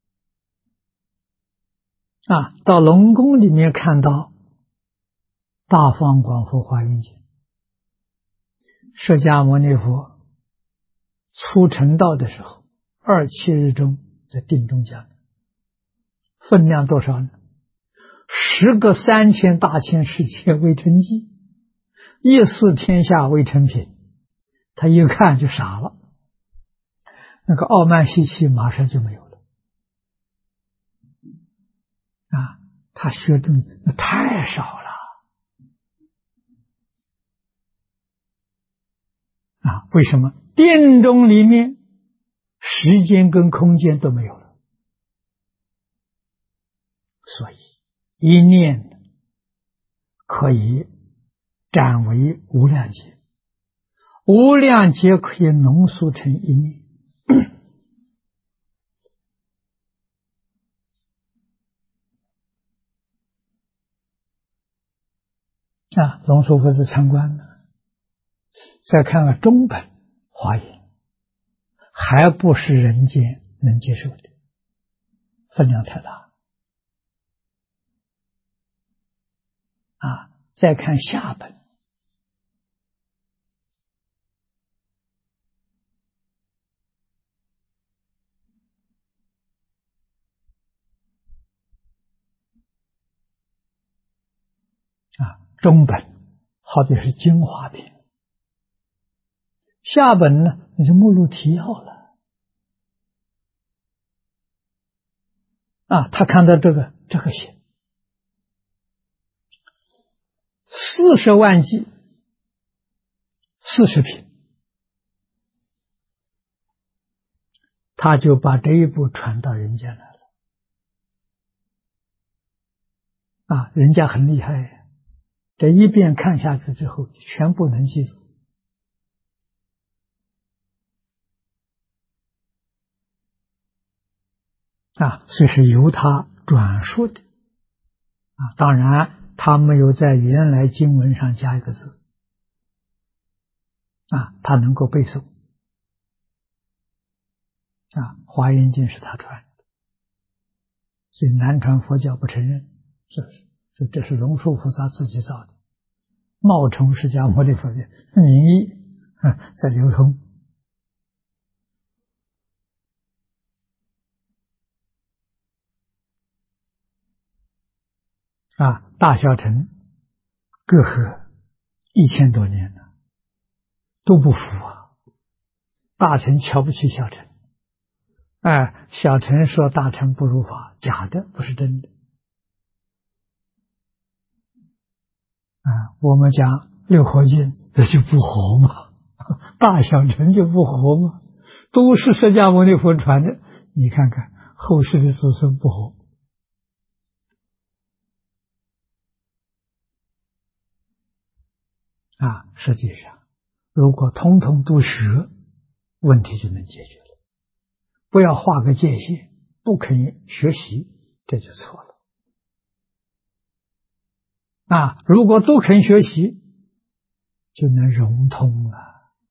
Speaker 1: 啊！到龙宫里面看到大方广佛华严经，释迦牟尼佛出成道的时候，27日中在定中讲，分量多少呢？10个3000大千世界为成绩，14天下为成品。他一看就傻了，那个傲慢习气马上就没有了啊！他学的那太少了啊！为什么？定中里面时间跟空间都没有了，所以一念可以展为无量劫，无量劫可以浓缩成一念啊！龙树佛是参观的，再看看中本华严，还不是人间能接受的，分量太大啊！再看下本啊，中本好比是精华品，下本呢那就目录提要了啊！他看到这个写40万计40品，他就把这一部传到人间来了啊！人家很厉害，这一遍看下去之后，全部能记住啊！所以是由他转述的啊！当然，他没有在原来经文上加一个字啊，他能够背诵啊！华严经是他传的，所以南传佛教不承认，是不是？所以这是龙树菩萨自己造的，冒充释迦牟尼佛的名义在流通啊！大小乘隔阂1000多年了，都不服啊！大乘瞧不起小乘，哎，小乘说大乘不如法，假的，不是真的啊！我们讲六合经，这就不合嘛，大小乘就不合嘛，都是释迦牟尼佛传的，你看看后世的子孙不合啊！实际上，如果通通都学，问题就能解决了。不要画个界限，不肯学习，这就错了啊！如果都肯学习，就能融通了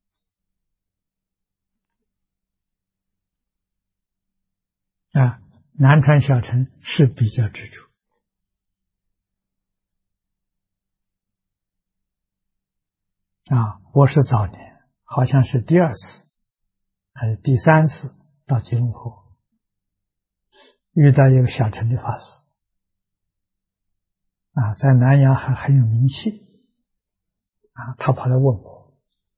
Speaker 1: 啊！南传小乘是比较执着啊！我是早年好像是第2次还是第3次到吉隆坡，遇到一个小乘的法师啊，在南洋还很有名气啊，他跑来问我，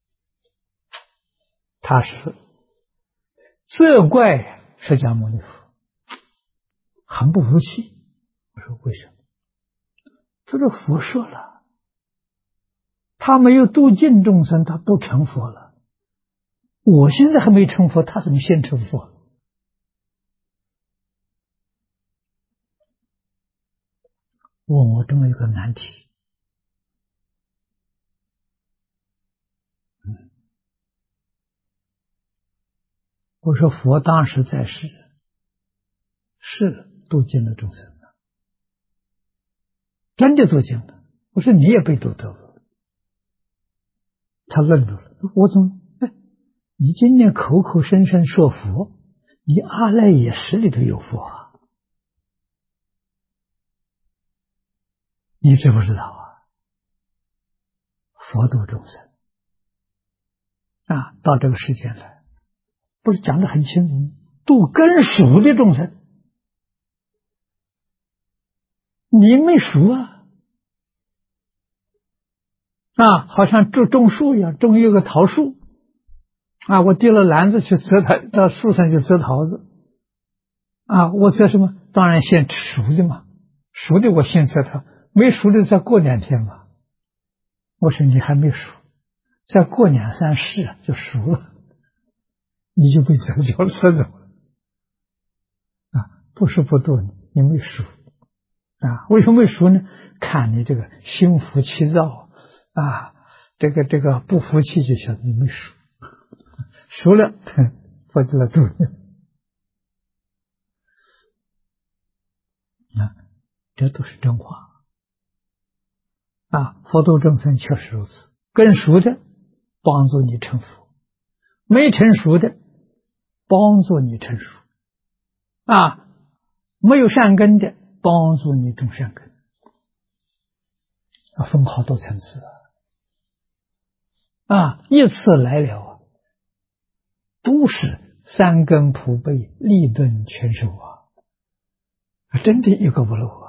Speaker 1: 他是责怪释迦牟尼佛，很不服气。我说为什么？ 这个佛说了，他没有度尽众生，他都成佛了。我现在还没成佛，他怎么先成佛？问我这么一个难题。我说佛当时在世，是度尽了众生的，真的度尽了。我说你也被度得了。他愣住了，我怎么？你今天口口声声说佛，你阿赖耶识里头有佛啊？你知不知道啊？佛度众生啊，到这个世间来，不是讲得很清楚吗？度根熟的众生，你没熟啊！啊，好像种树一样，种一个桃树啊，我提了篮子去摘它，到树上去摘桃子啊，我摘什么？当然先吃熟的嘛，熟的我先摘它，没熟的再过2天嘛。我说你还没熟，再过2、3世就熟了，你就被摘掉了，摘走了啊！不是不度你，你没熟啊？为什么没熟呢？看你这个心浮气躁啊，这个不服气就晓得你没熟，熟了佛就来度你啊！这都是真话啊！佛度众生确实如此，更熟的帮助你成佛，没成熟的帮助你成熟啊，没有善根的帮助你种善根，分好多层次啊！一次来了都是3根普被，立顿全收真的一个不漏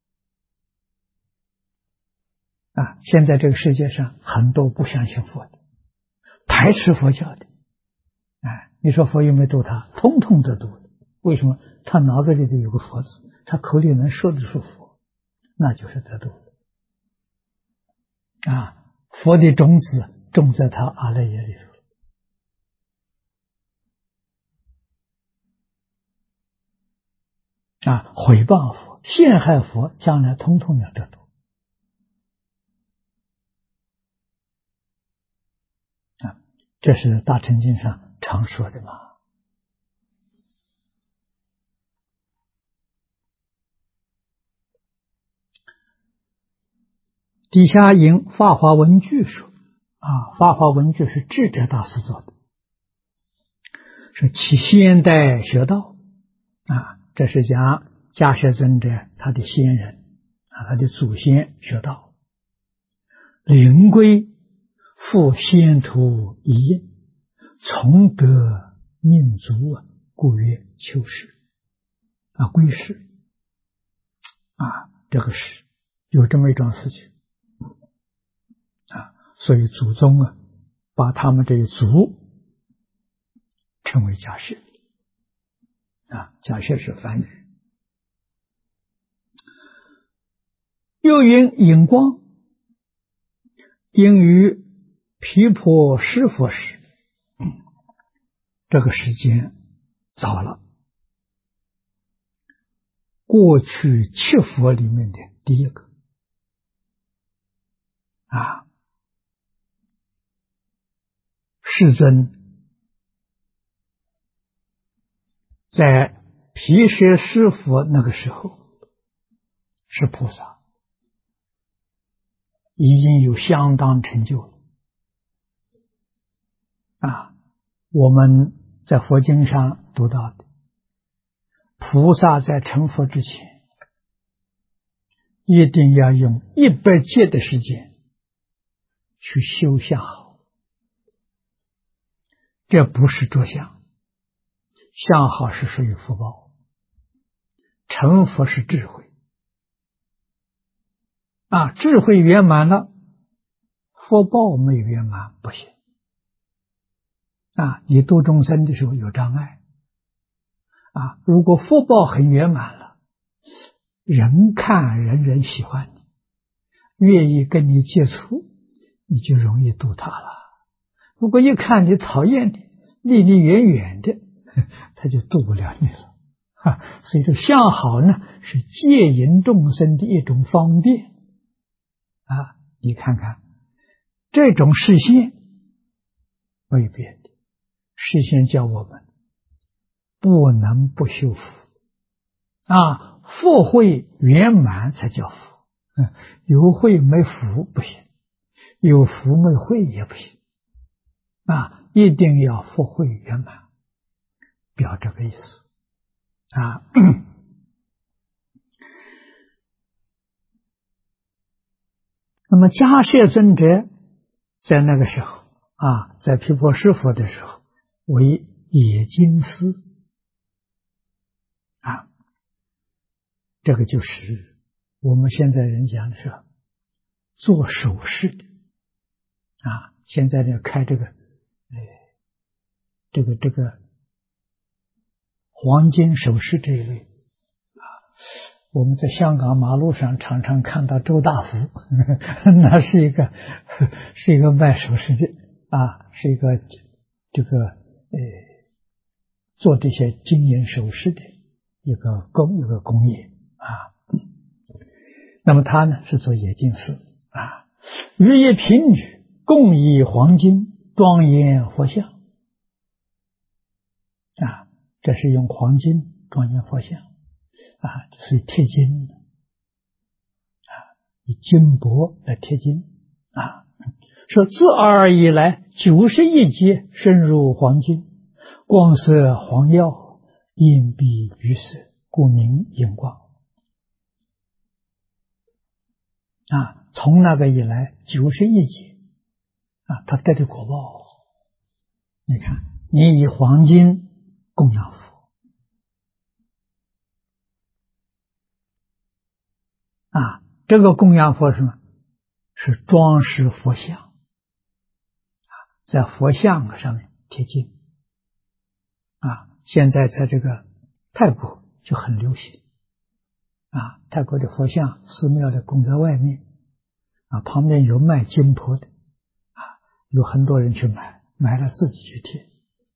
Speaker 1: 啊！现在这个世界上很多不相信佛的，排斥佛教的，你说佛有没有度他？通通都度了。为什么？他脑子里头有个佛字，他口里能说得出佛，那就是得度啊！佛的种子种在他阿赖耶里头啊！毁谤佛、陷害佛，将来通通要得度啊！这是大乘经上常说的嘛。底下引《法华文句》说法华文句是智者大师做的，是其先代学道这是讲迦叶尊者他的先人他的祖先学道，灵龟复先途一应，从得命足故曰求是归是这个是有这么一桩事情所以祖宗把他们这一族称为迦叶迦叶是梵语。又云引光，因于毗婆尸佛时，这个时间早了，过去7佛里面的第一个世尊在毗舍尸佛那个时候是菩萨，已经有相当成就了我们在佛经上读到的，菩萨在成佛之前一定要用100劫的时间去修相好，这不是着相，相好是属于福报，成佛是智慧智慧圆满了，福报没圆满不行你度众生的时候有障碍如果福报很圆满了，人看人人喜欢你愿意跟你接触，你就容易度他了。如果一看你讨厌的，离你远远的，他就度不了你了。所以这个相好呢，是戒引众生的一种方便。你看看这种视线未变的，视线叫我们不能不修福。福慧圆满才叫福。有慧没福不行，有福没慧也不行。一定要福慧圆满，表这个意思。那么迦叶尊者在那个时候在毗婆尸佛的时候为冶金师这个就是我们现在人讲的是做首饰的现在呢开这个黄金首饰这一类我们在香港马路上常常看到周大福那是一个卖首饰的是一个做这些金银首饰的一个工业那么他呢是做冶金师日夜贫女共以黄金庄严佛像这是用黄金庄严佛像所以贴金以金箔来贴金说自尔以来91劫深入黄金，光色黄耀，映蔽于色，故名荧光从那个以来91劫他得的果报。你看你以黄金供养佛这个供养佛是什么？是装饰佛像在佛像上面贴金现在在这个泰国就很流行泰国的佛像寺庙的供在外面旁边有卖金箔的有很多人去买了自己去贴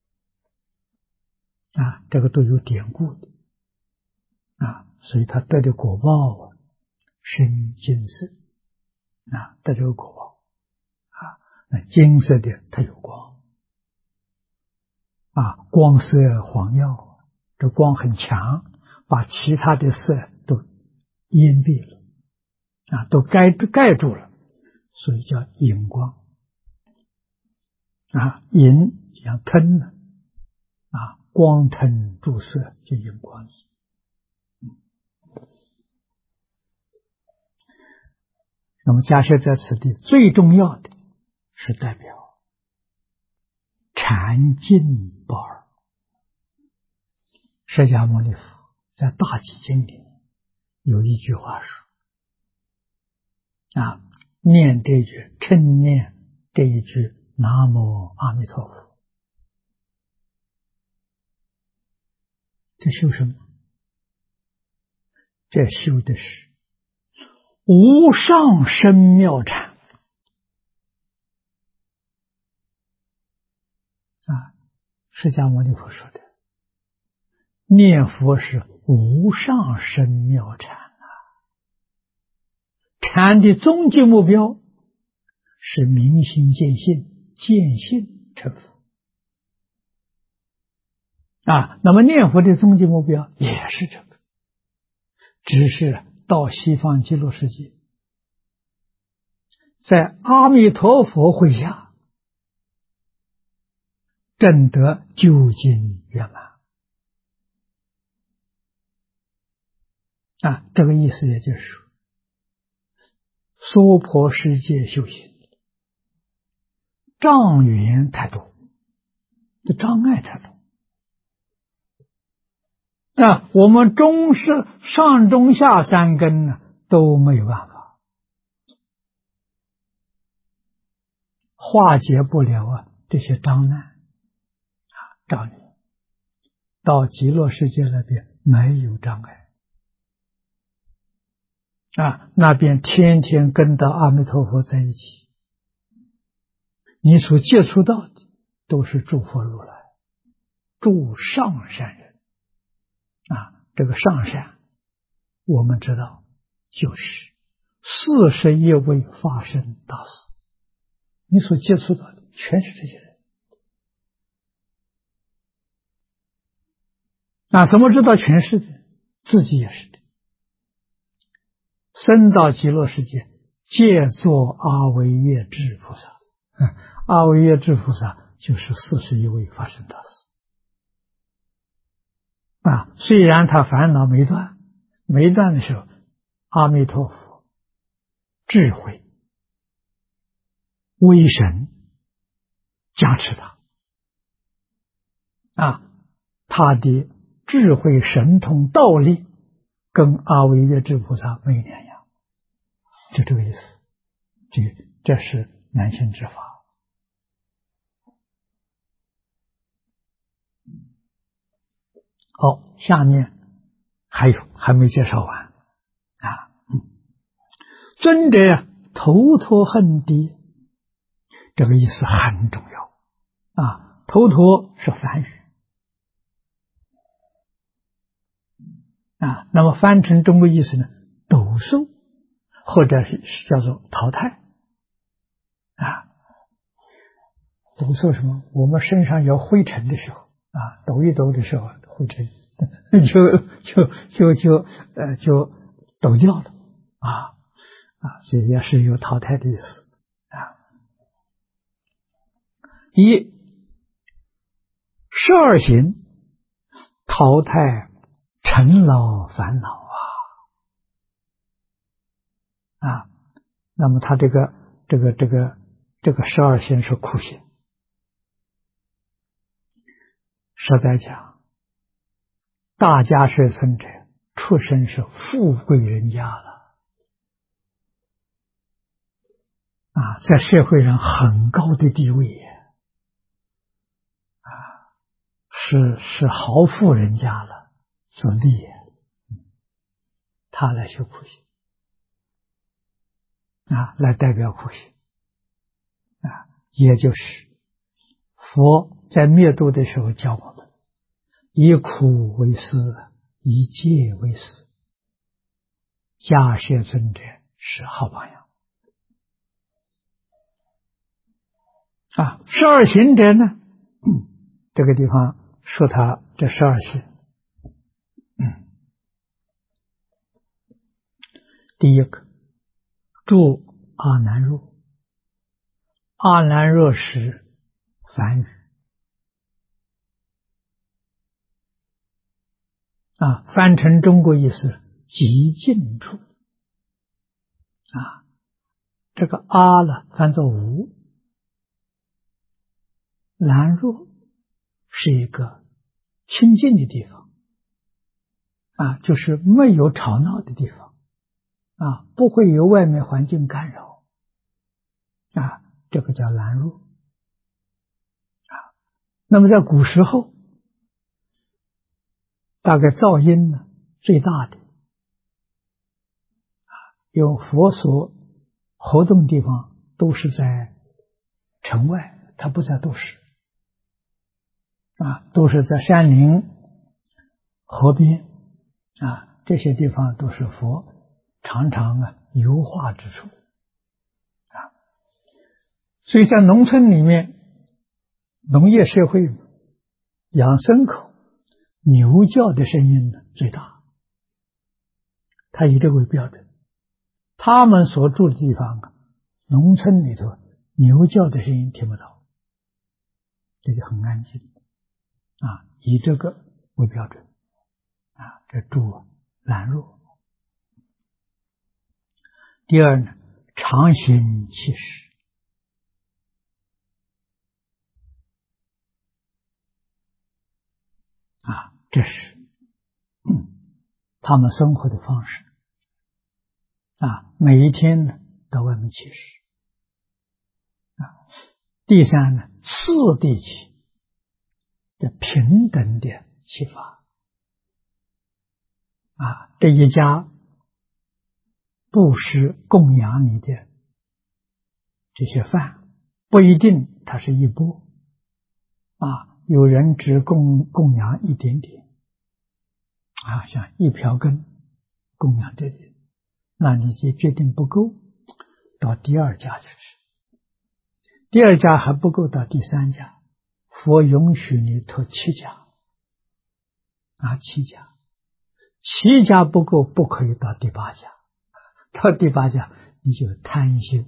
Speaker 1: 这个都有典故的所以他得的果报深金色得这个果报那金色的它有光光色黄耀，这光很强，把其他的色都掩蔽了都盖住了，所以叫荧光荧像吞呢光吞注色就荧光那么迦叶在此地最重要的是代表禅净宝儿。释迦牟尼佛在大集经里有一句话说念这句称念这一句南无阿弥陀佛，这修什么？这修的是无上深妙禅释迦牟尼佛说的念佛是无上深妙禅禅的终极目标是明心见性，见性成佛那么念佛的终极目标也是这个，只是到西方极乐世界，在阿弥陀佛会下证得究竟圆满这个意思也就是说娑婆世界修行障缘太多，这障碍太多我们上中下三根呢都没有办法化解不了这些障碍障碍。到极乐世界那边没有障碍那边天天跟到阿弥陀佛在一起，你所接触到的都是诸佛如来，诸上善人。这个上善我们知道就是41位法身大士，你所接触到的全是这些人。怎么知道全是的？自己也是的。生到极乐世界，借作阿惟越致菩萨。阿惟越致菩萨就是41位法身大士。虽然他烦恼没断，没断的时候，阿弥陀佛智慧威神加持他的智慧神通道力跟阿惟越致菩萨没有两样，就这个意思。这是难行之法。好，下面还没介绍完尊者头陀恨地，这个意思很重要头陀是梵语那么翻成中国意思呢，斗寿或者是叫做淘汰斗寿什么？我们身上有灰尘的时候抖一抖的时候，灰尘就抖掉了所以也是有淘汰的意思以12行淘汰尘劳烦恼那么他这个12行是苦行。实在讲，大家舍村者出身是富贵人家了在社会上很高的地位是豪富人家了，子弟他来修苦行来代表苦行也就是佛在灭度的时候教我们以苦为师，以戒为师，迦叶尊者是好榜样12行者呢这个地方说他这12行第一个住阿难若，阿难若是梵语翻成中国意思极静处这个阿呢翻作无，难若是一个清净的地方就是没有吵闹的地方不会有外面环境干扰这个叫难若那么在古时候大概噪音呢最大的有佛所活动地方都是在城外，它不在都市都是在山林河边这些地方都是佛常常游化之处所以在农村里面，农业社会养牲口，牛叫的声音呢最大，它以这个为标准。他们所住的地方农村里头牛叫的声音听不到，这就很安静以这个为标准这住懒弱。第二呢，常行其实这是他们生活的方式每一天呢到外面乞食第三呢，次第起的平等的启发这一家布施供养你的这些饭，不一定它是一钵有人只供养一点点像一瓢羹供养这里，那你就决定不够，到第二家去吃，第二家还不够，到第三家，佛允许你托七家七家不够，不可以到第八家，到第八家你就贪心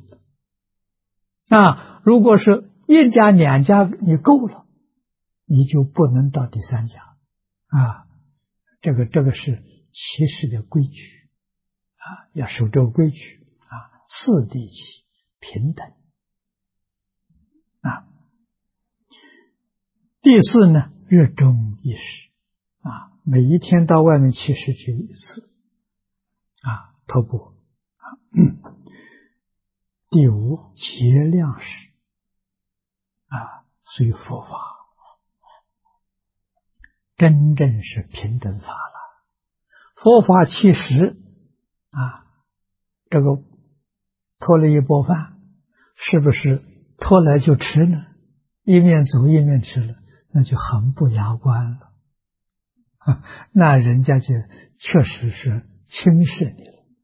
Speaker 1: 如果是一家两家你够了，你就不能到第三家这个是其实的规矩要守这个规矩次第起平等第四呢，日中一食每一天到外面去食去一次托钵第五，节量食所以佛法真正是平等法了。佛法其实这个托了一钵饭，是不是托来就吃呢？一面走一面吃了，那就很不雅观了那人家就确实是轻视你了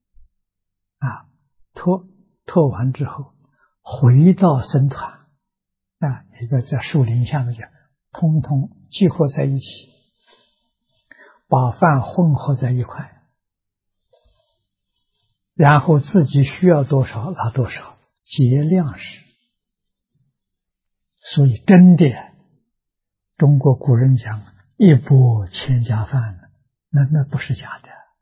Speaker 1: 托完之后回到僧团一个在树林下面讲，通通集合在一起，把饭混合在一块，然后自己需要多少拿多少，节量食。所以真的中国古人讲一钵千家饭，那不是假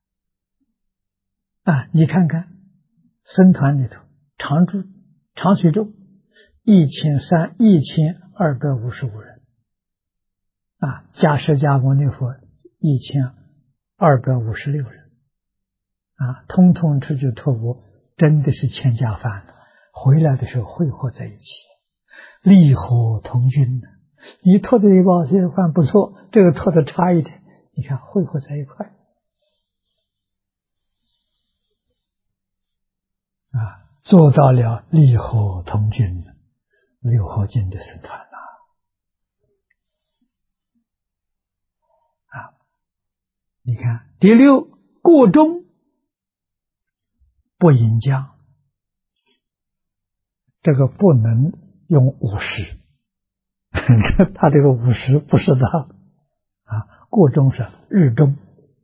Speaker 1: 的你看看僧团里头长随众1255人加释迦牟尼佛1256人通通出去托钵，真的是千家饭了。回来的时候汇合在一起，利火同均你托的一包这个饭不错，这个托的差一点，你看汇合在一块做到了利火同均六合敬的僧团你看第六，过中不饮浆，这个不能用午时他这个午时不是的过中是日中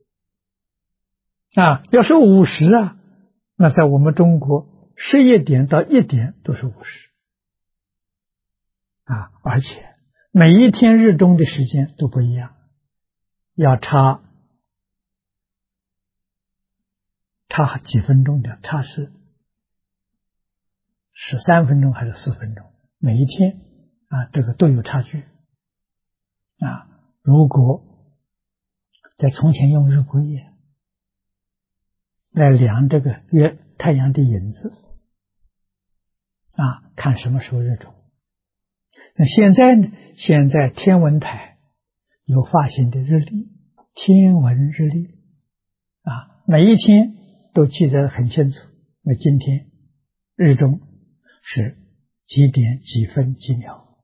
Speaker 1: 要是午时那在我们中国11点到1点都是午时而且每一天日中的时间都不一样，要差几分钟的，差是13分钟还是4分钟，每一天这个都有差距如果在从前用日晷夜来量这个太阳的影子看什么时候日中。那现在呢？现在天文台有发行的日历，天文日历每一天都记得很清楚。那今天日中是几点几分几秒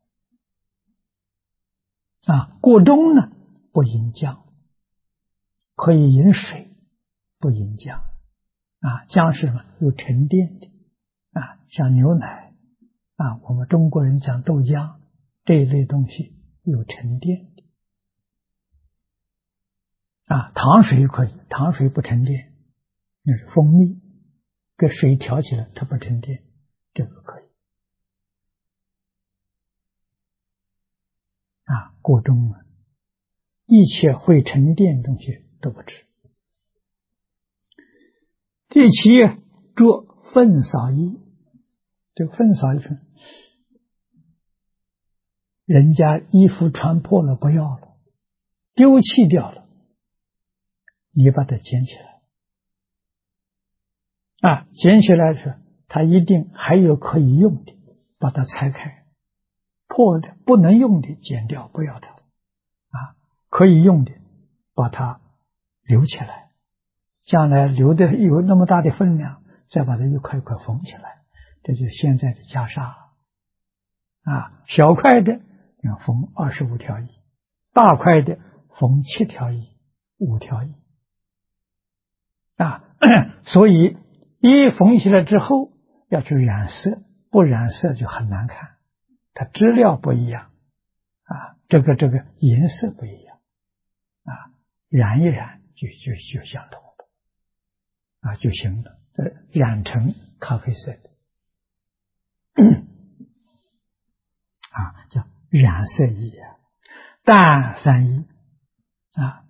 Speaker 1: 过中呢不饮浆，可以饮水，不饮浆浆是什么？有沉淀的像牛奶我们中国人讲豆浆这一类东西有沉淀的糖水可以，糖水不沉淀，那是蜂蜜跟水调起来它不沉淀，这个可以过中一切会沉淀的东西都不吃。第七，着粪扫衣。这个粪扫衣人家衣服穿破了不要了，丢弃掉了，你把它捡起来捡起来的时候它一定还有可以用的，把它拆开，破的不能用的剪掉，不要它可以用的把它留起来，将来留的有那么大的分量， 再把它一块一块缝起来，这就是现在的袈裟啊。小块的要缝25条衣，大块的缝7条衣、5条衣啊。所以衣缝起来之后要去染色，不染色就很难看，它质料不一样啊，这个颜色不一样啊，染一染就相同了啊，就行了。染成咖啡色的啊，叫染色衣啊。淡三衣啊，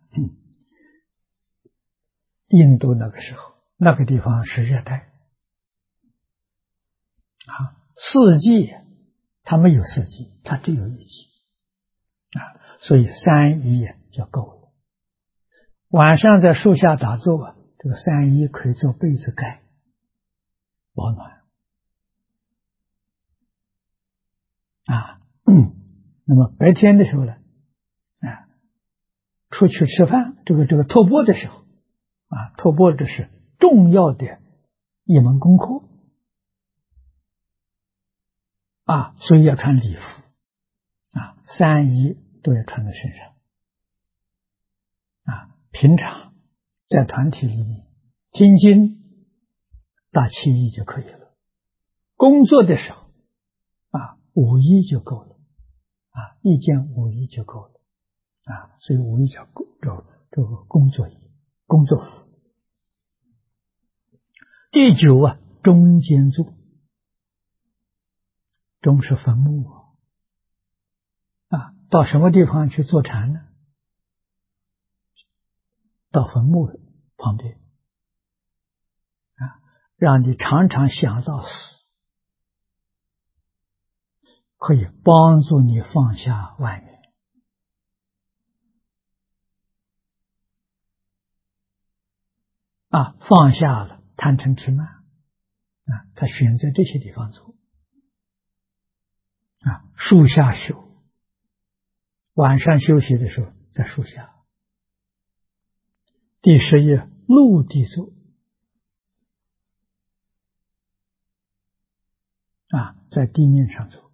Speaker 1: 印度那个时候那个地方是热带啊，四季它没有四季，它只有一季啊，所以3衣就够了。晚上在树下打坐，这个3衣可以做被子盖保暖啊。那么白天的时候呢，啊，出去吃饭，这个托钵的时候啊，托钵这是重要的一门功课啊，所以要穿礼服啊，3衣都要穿在身上啊。平常在团体里面听经打7衣就可以了，工作的时候啊5衣就够了啊，1件5衣就够了啊，所以5衣叫这个工作衣、工作服。第9啊，中间坐，中是坟墓啊，到什么地方去坐禅呢？到坟墓旁边啊，让你常常想到死，可以帮助你放下万缘啊，放下了贪嗔痴慢啊，他选择这些地方做啊，树下修，晚上休息的时候在树下。第11陆地坐啊，在地面上坐。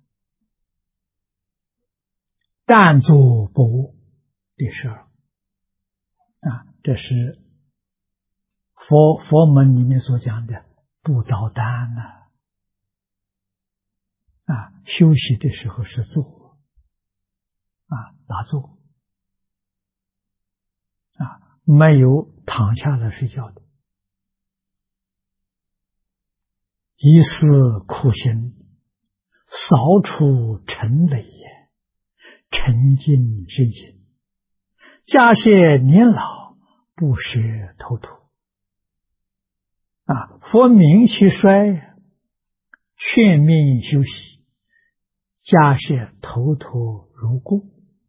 Speaker 1: 但坐不卧，第12啊，这是佛门里面所讲的不倒单啊，休息的时候是坐啊，打坐啊，没有躺下来睡觉的。一是苦行，扫除尘累也，沉静身心，加谢年老，不舍头秃啊，佛明其衰，劝命休息，加谢头脱如故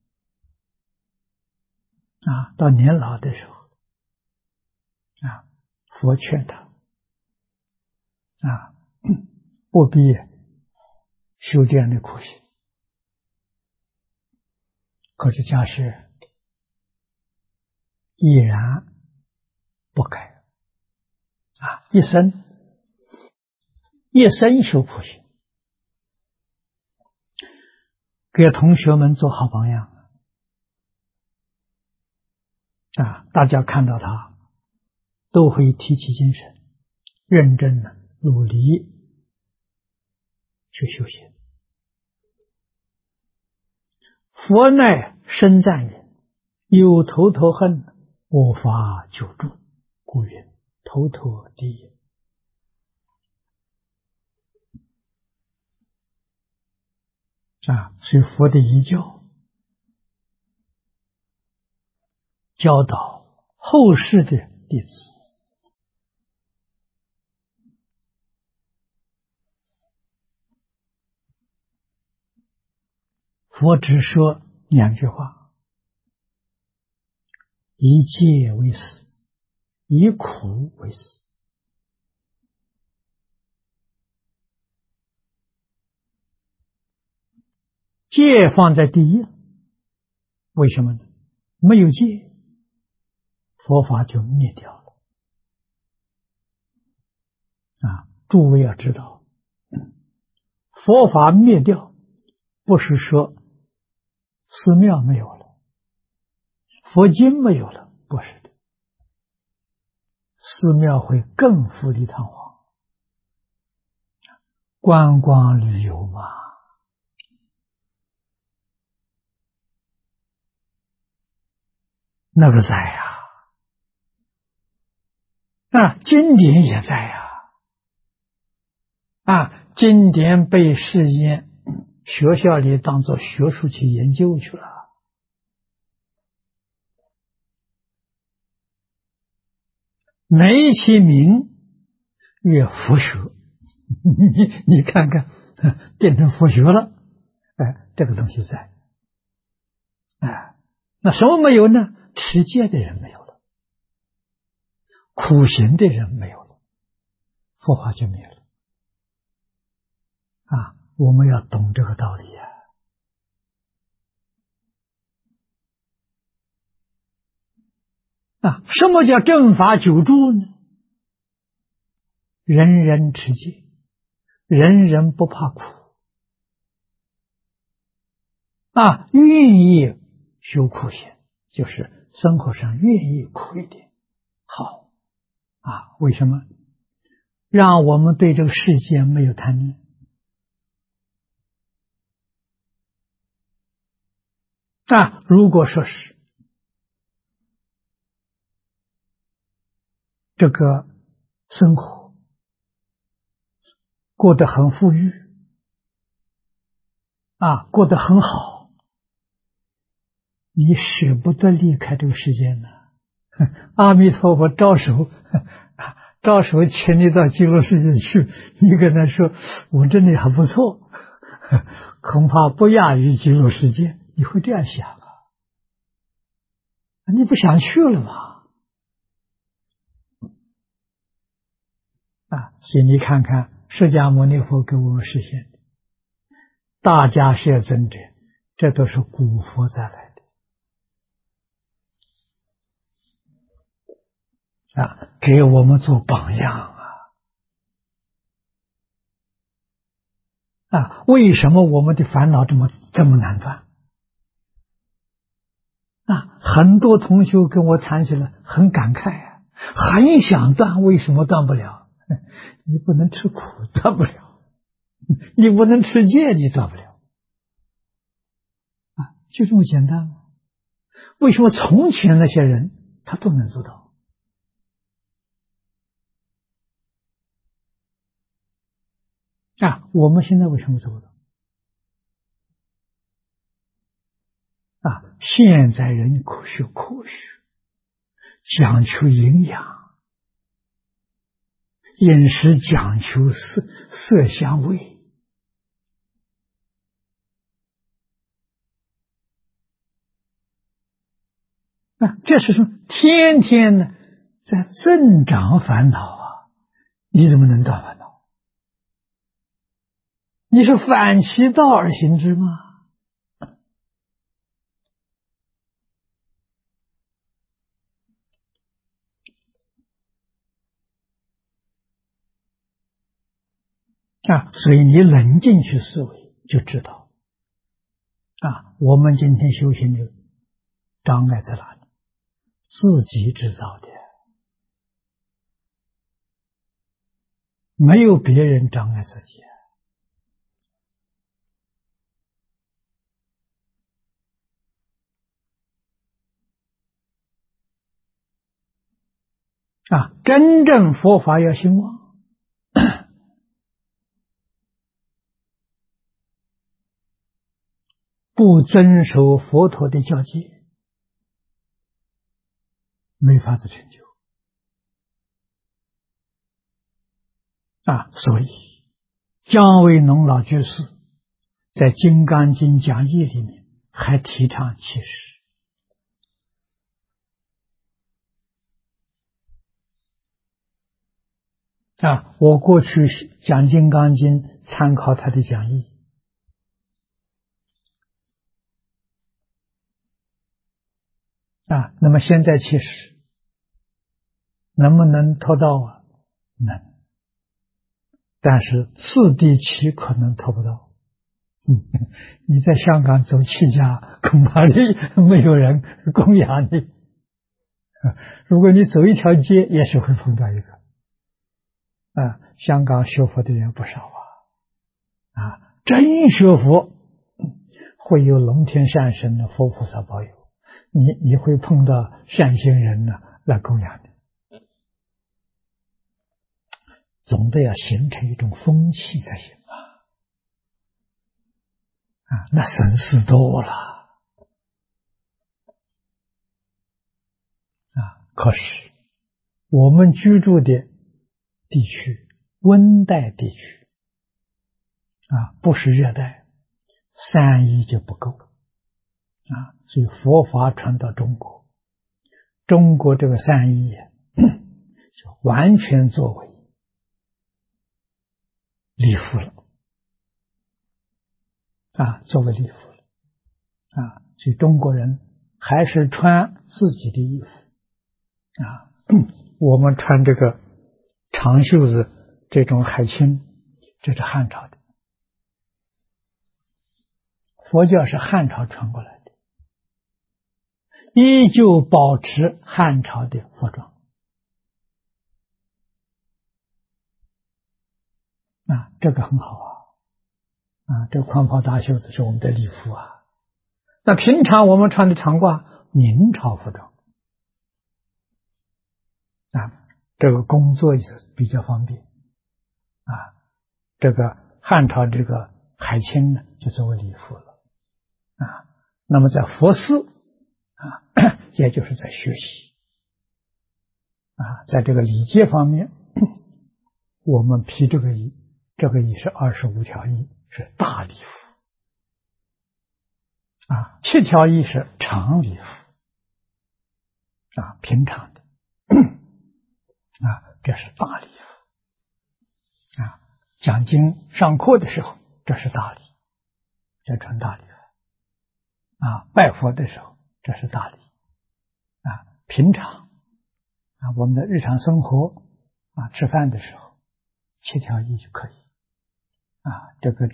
Speaker 1: 啊，到年老的时候啊，佛劝他啊，不必修这样的苦行，可是家事依然不改啊，一生修苦行，给同学们做好榜样啊！大家看到他都会提起精神，认真的努力去修行。佛乃深赞云：有头陀恨，无法久住，故云头陀地也。啊，所以佛的遗教教导后世的弟子，佛只说2句话：以戒为师，以苦为师。戒放在第一，为什么呢？没有戒，佛法就灭掉了诸位要知道，佛法灭掉，不是说寺庙没有了，佛经没有了，不是的，寺庙会更富丽堂皇，观光旅游嘛。那个在经典也在经典被世间学校里当作学术去研究去了。美其名曰佛学，你看看，变成佛学了，这个东西在，那什么没有呢？持戒的人没有了，苦行的人没有了，佛法就没有了。我们要懂这个道理什么叫正法久住呢？人人持戒，人人不怕苦愿意修苦行，就是生活上愿意苦一点好为什么？让我们对这个世界没有贪念如果说是这个生活过得很富裕过得很好，你舍不得离开这个世界呢？阿弥陀佛招手请你到极乐世界去，你跟他说我这里还不错，恐怕不亚于极乐世界，你会这样想你不想去了吗？所以你看看释迦牟尼佛给我们实现的大迦叶尊者，这都是古佛再来的给我们做榜样为什么我们的烦恼这么难断很多同学跟我谈起来很感慨很想断，为什么断不了？你不能吃苦断不了，你不能吃戒你断不了就这么简单吗？为什么从前那些人他都能做到我们现在为什么做不到现在人科学讲求营养，饮食讲求色香味这是说天天呢在增长烦恼你怎么能断烦恼？你是反其道而行之吗？所以你冷静去思维就知道我们今天修行的障碍在哪里？自己制造的，没有别人障碍自己真正佛法要兴旺不遵守佛陀的教诫没法子成就所以姜维农老居士在《金刚经》讲义里面还提倡切实我过去讲《金刚经》参考他的讲义那么现在切实能不能做到能但是次第期可能投不到。你在香港走7家，恐怕没有人供养你。如果你走一条街，也许会碰到一个。香港学佛的人不少真学佛会有龙天善神的佛菩萨保佑，你会碰到善心人来供养你。总得要形成一种风气才行那省事多了可是我们居住的地区，温带地区不是热带，三衣就不够所以佛法传到中国，中国这个三衣就完全作为礼服了作为礼服了所以中国人还是穿自己的衣服我们穿这个长袖子这种海青，这是汉朝的，佛教是汉朝传过来的，依旧保持汉朝的服装这个很好这个宽袍大袖子是我们的礼服那平常我们穿的长褂，明朝服装这个工作也比较方便这个汉朝这个海青呢，就作为礼服了那么在佛寺也就是在学习在这个礼节方面，我们披这个衣是25条衣，是大礼服7条衣是长礼服平常的这是大礼服讲经上课的时候，这是大礼，这穿大礼服拜佛的时候，这是大礼平常我们的日常生活吃饭的时候7条衣就可以这个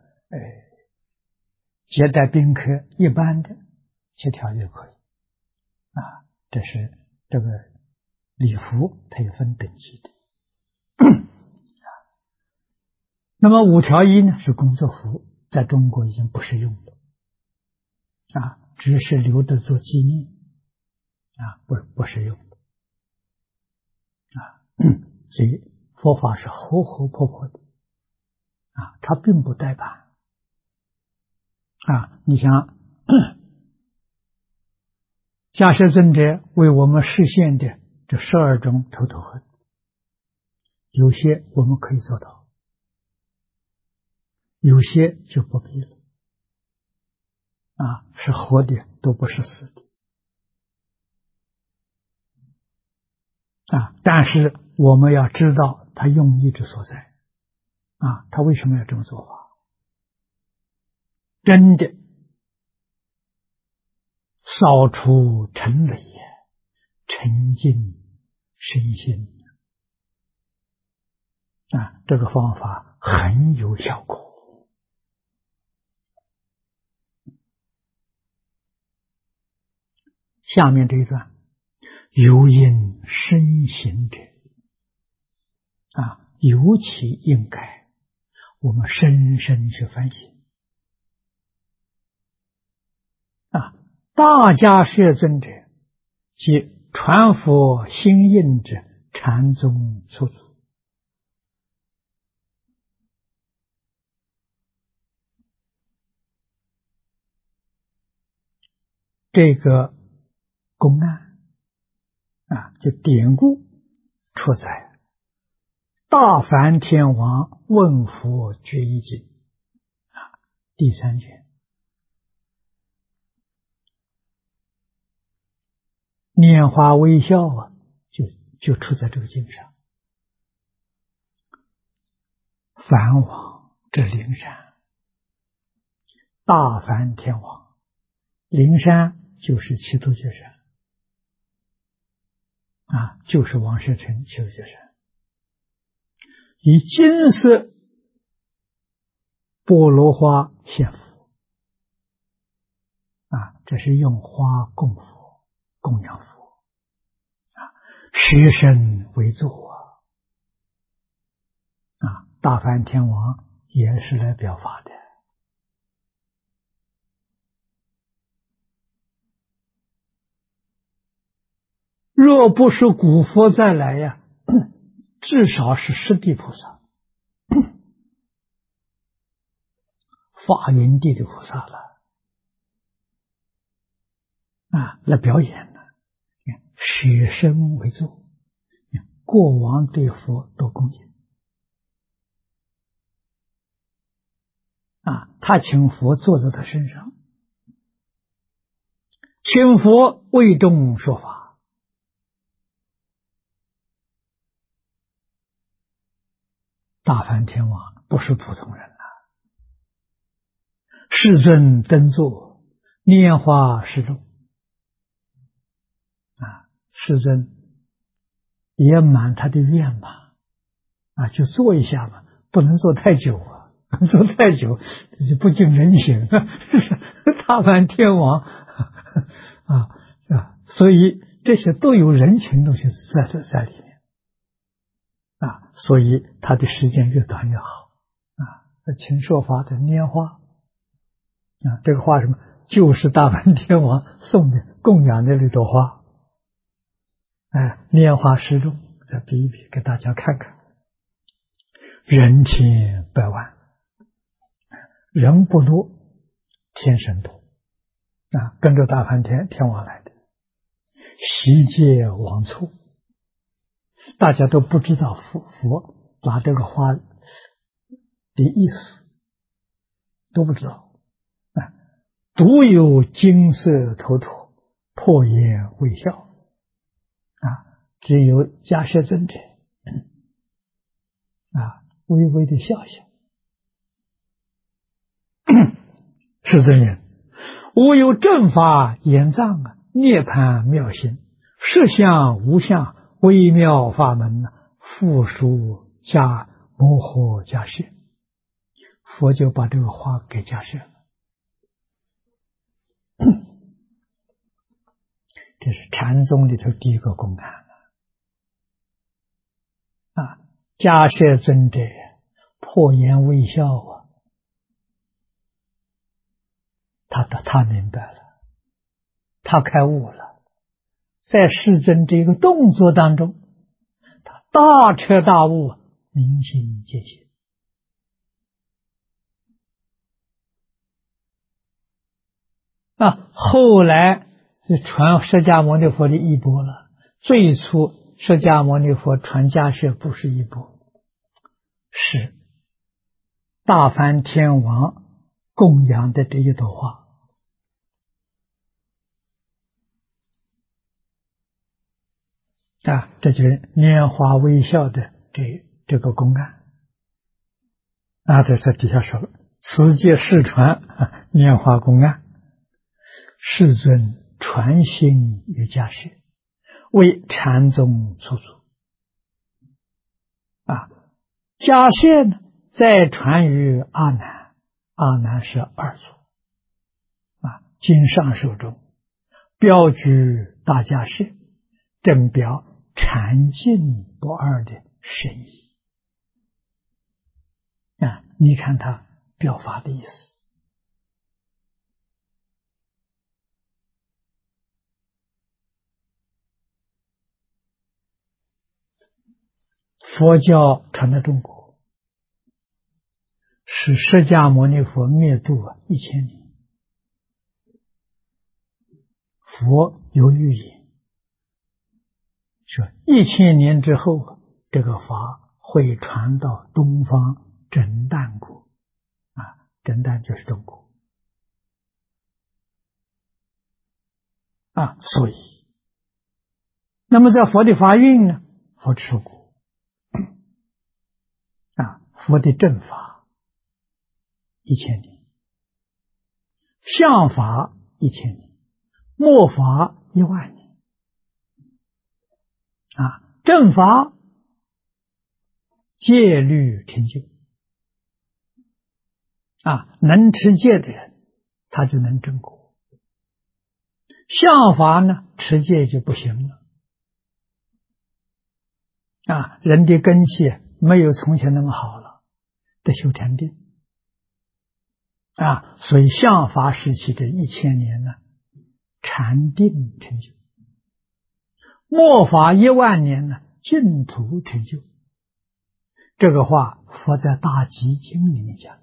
Speaker 1: 接待宾客一般的7条衣可以这是这个礼服它有分等级的那么5条衣呢是工作服，在中国已经不适用了只是留着做纪念不适用的所以佛法是活活泼泼的它并不怠慢你想迦叶尊者为我们实现的这12种头头恨，有些我们可以做到，有些就不必了是活的都不是死的但是我们要知道他用意之所在他为什么要这么做法？真的扫除尘累，沉静身心这个方法很有效果。下面这一段，有因身行者尤其应该我们深深去反省大迦叶尊者即传佛心印者禅宗出祖这个公案就典故出在大梵天王问佛决一经第3卷，拈花微笑就出在这个经上。梵王之灵山，大梵天王，灵山就是七度绝山就是王舍城七度绝山。 以金色菠萝花献佛这是用花供佛、供养佛舍身为坐大梵天王也是来表法的。若不是古佛再来呀，至少是释地菩萨、法云地的菩萨了来表演了，舍身为坐，过往对佛都恭敬他请佛坐在他身上，请佛为众说法。大梵天王不是普通人世尊登座，拈花示众世尊也满他的愿嘛就坐一下嘛，不能坐太久坐太久就不近人情大梵天王所以这些都有人情东西在里面所以他的时间越短越好请说法的拈花这个花什么，就是大梵天王送的供养的那朵花拈花示众，再比一比给大家看看，人天百万，人不多，天神多跟着大梵天王来的，悉皆王簇，大家都不知道佛把这个花的意思都不知道独有金色头陀，破颜微笑只有迦叶尊者微微的笑笑世尊言：无有正法眼藏涅槃妙心，实相无相微妙法门复殊加摩诃迦叶。佛就把这个花给迦叶了这是禅宗里头第一个公案迦叶尊者破颜微笑他明白了，他开悟了，在世尊这个动作当中，他大彻大悟，明心见性后来就传释迦牟尼佛的衣钵了。最初释迦牟尼佛传迦叶不是衣钵，是大梵天王供养的这一朵花这就是拈花微笑的这个公案在底下说了，此皆世传拈花公案，世尊传心于迦叶，为禅宗出祖迦叶呢再传于阿难，阿难是二祖经上首中标居大迦叶，正表禅净不二的深意你看他表法的意思。佛教传到中国，是释迦牟尼佛灭度1000年，佛有预言说1000年之后这个法会传到东方真旦国真旦就是中国所以那么在佛的法运呢，佛持国佛的正法1000年，相法1000年，末法10000年正法戒律成就。能持戒的人，他就能证果。相法呢，持戒就不行了。人的根气没有从前那么好了，得修禅定。所以相法时期的1000年呢，禅定成就；末法10000年呢，净土成就。这个话佛在《大集经》里面讲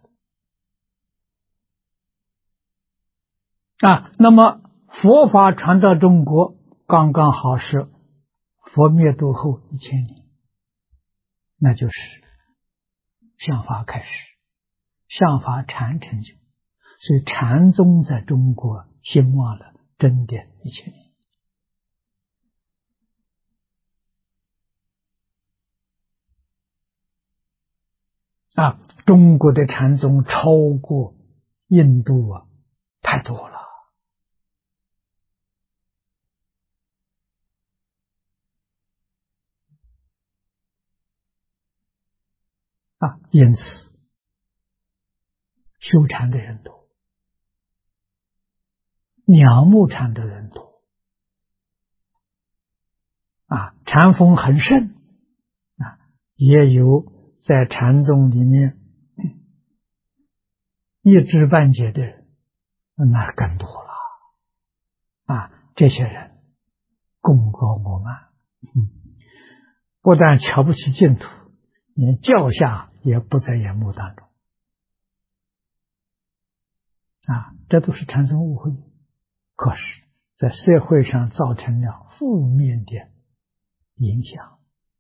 Speaker 1: 的。那么佛法传到中国，刚刚好是佛灭度后1000年，那就是相法开始，相法禅成就。所以禅宗在中国兴旺了真的1000年。中国的禅宗超过印度太多了。因此修禅的人多，仰慕禅的人多。禅风很盛。也有在禅宗里面一知半解的人，那更多了。这些人功高我慢，不但瞧不起净土，连教下也不在眼目当中。这都是产生误会，可是在社会上造成了负面的影响。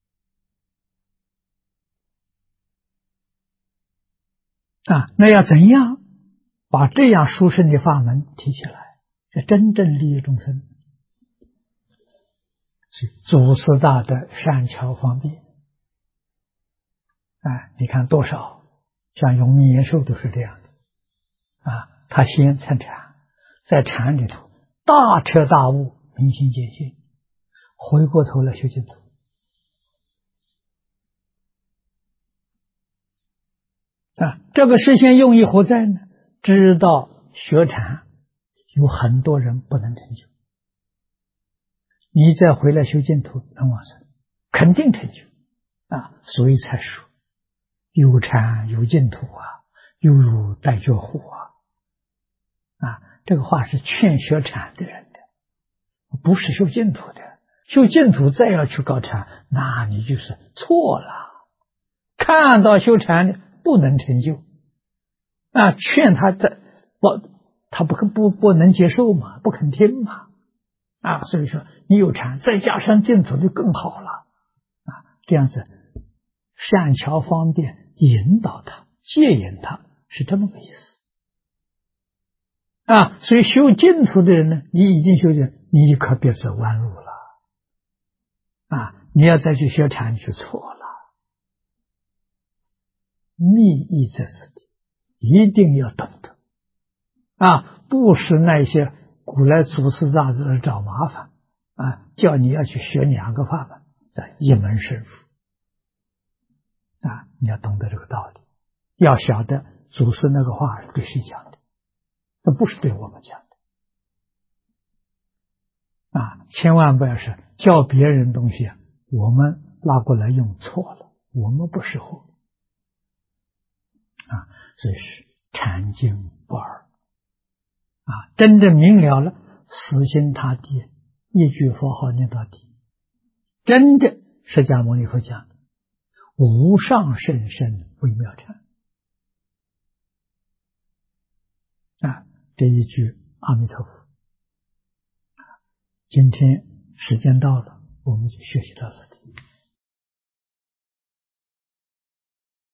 Speaker 1: 那要怎样把这样殊胜的法门提起来，是真正利益众生？所以祖师大德善巧方便。你看多少像永明延寿都是这样的。他先参禅，在禅里头大彻大悟，明心见性，回过头来修净土。这个实现用意何在呢？知道学禅有很多人不能成就，你再回来修净土能往生，肯定成就。所以才说有禅有净土犹如戴脚虎这个话是劝学禅的人的，不是修净土的。修净土再要去搞禅，那你就是错了。看到修禅的不能成就，劝他的他不能接受嘛，不肯听嘛。所以说你有禅再加上净土就更好了。这样子善巧方便引导他，戒引他，是这么个意思。所以修净土的人呢，你已经修净，你可别走弯路了。你要再去学禅就错了。密意在此地，一定要懂得。不是那些古来祖师大德找麻烦叫你要去学2个法门，在一门深入。你要懂得这个道理，要晓得祖师那个话是对谁讲的，那不是对我们讲的。千万不要是教别人东西我们拉过来用错了，我们不适合。所以是禅经不二。真正明了了，死心塌地，一句佛号念到底，真的释迦牟尼佛讲的无上甚深微妙禅。这一句阿弥陀佛。今天时间到了，我们就学习到此地。